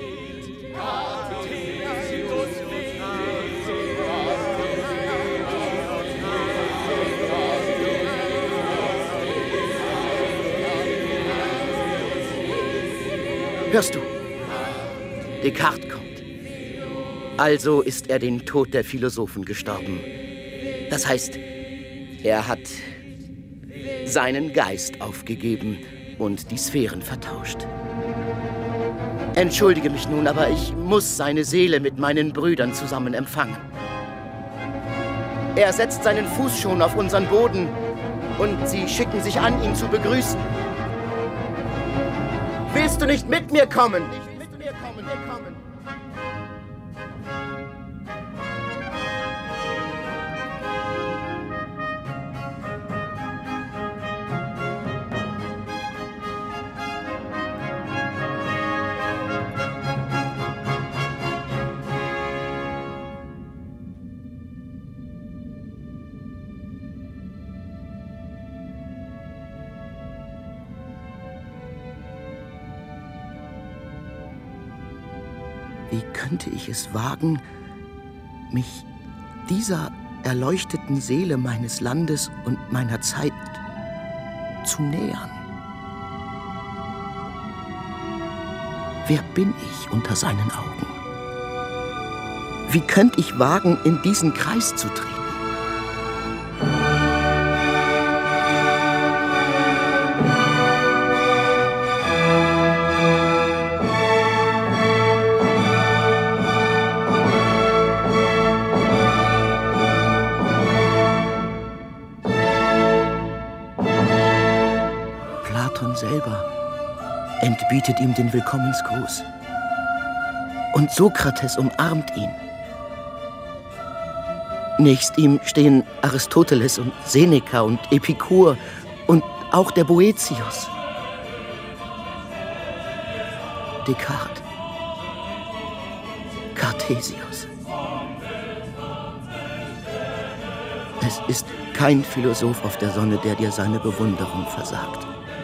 Hörst du? Descartes kommt. Also ist er den Tod der Philosophen gestorben. Das heißt, er hat seinen Geist aufgegeben und die Sphären vertauscht. Entschuldige mich nun, aber ich muss seine Seele mit meinen Brüdern zusammen empfangen. Er setzt seinen Fuß schon auf unseren Boden und sie schicken sich an, ihn zu begrüßen. Willst du nicht mit mir kommen? Wie könnte ich es wagen, mich dieser erleuchteten Seele meines Landes und meiner Zeit zu nähern? Wer bin ich unter seinen Augen? Wie könnte ich wagen, in diesen Kreis zu treten? Platon selber entbietet ihm den Willkommensgruß. Und Sokrates umarmt ihn. Nächst ihm stehen Aristoteles und Seneca und Epikur und auch der Boëthius. Descartes. Cartesius. Es ist kein Philosoph auf der Sonne, der dir seine Bewunderung versagt.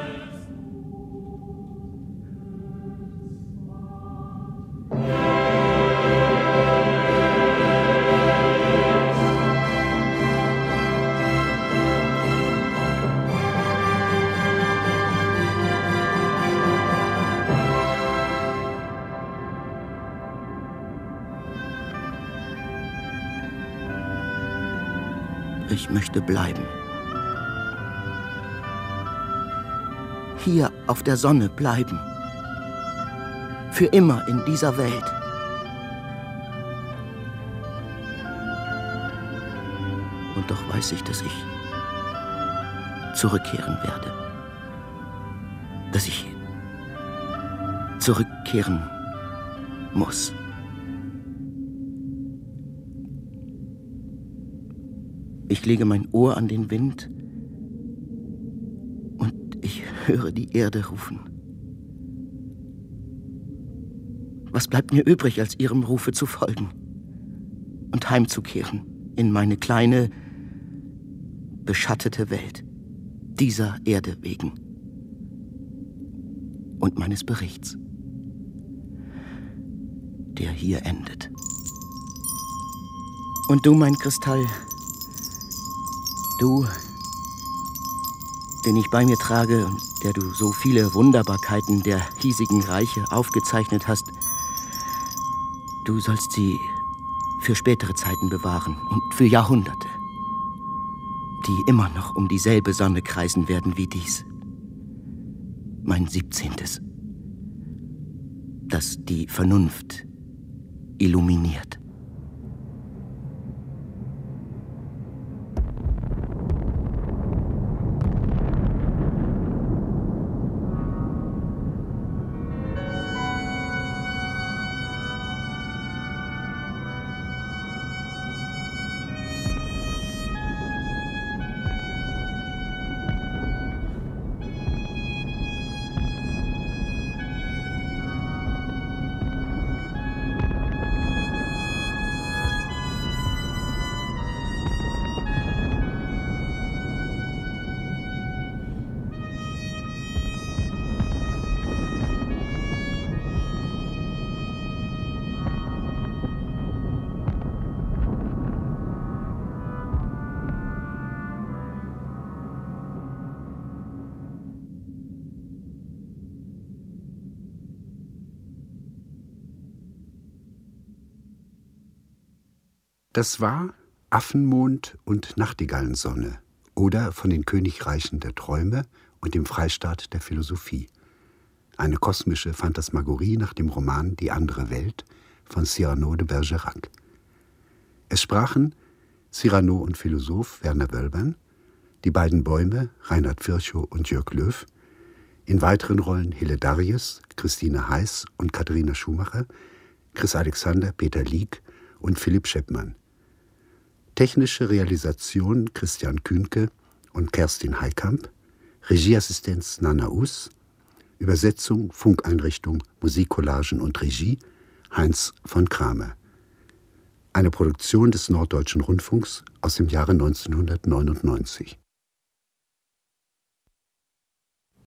Ich möchte bleiben. Hier auf der Sonne bleiben. Für immer in dieser Welt. Und doch weiß ich, dass ich zurückkehren werde. Dass ich zurückkehren muss. Ich lege mein Ohr an den Wind und ich höre die Erde rufen. Was bleibt mir übrig, als ihrem Rufe zu folgen und heimzukehren in meine kleine, beschattete Welt, dieser Erde wegen und meines Berichts, der hier endet. Und du, mein Kristall, du, den ich bei mir trage und der du so viele Wunderbarkeiten der hiesigen Reiche aufgezeichnet hast, du sollst sie für spätere Zeiten bewahren und für Jahrhunderte, die immer noch um dieselbe Sonne kreisen werden wie dies, mein 17., das die Vernunft illuminiert. Das war Affenmond und Nachtigallensonne oder von den Königreichen der Träume und dem Freistaat der Philosophie. Eine kosmische Phantasmagorie nach dem Roman Die andere Welt von Cyrano de Bergerac. Es sprachen Cyrano und Philosoph Werner Wölbern, die beiden Bäume Reinhard Virchow und Jörg Löw, in weiteren Rollen Hille Darjes, Christine Heiß und Katharina Schumacher, Chris Alexander, Peter Lieck und Philipp Scheppmann. Technische Realisation Christian Kühnke und Kerstin Heikamp, Regieassistenz Nana Us, Übersetzung, Funkeinrichtung, Musikcollagen und Regie Heinz von Kramer. Eine Produktion des Norddeutschen Rundfunks aus dem Jahre 1999.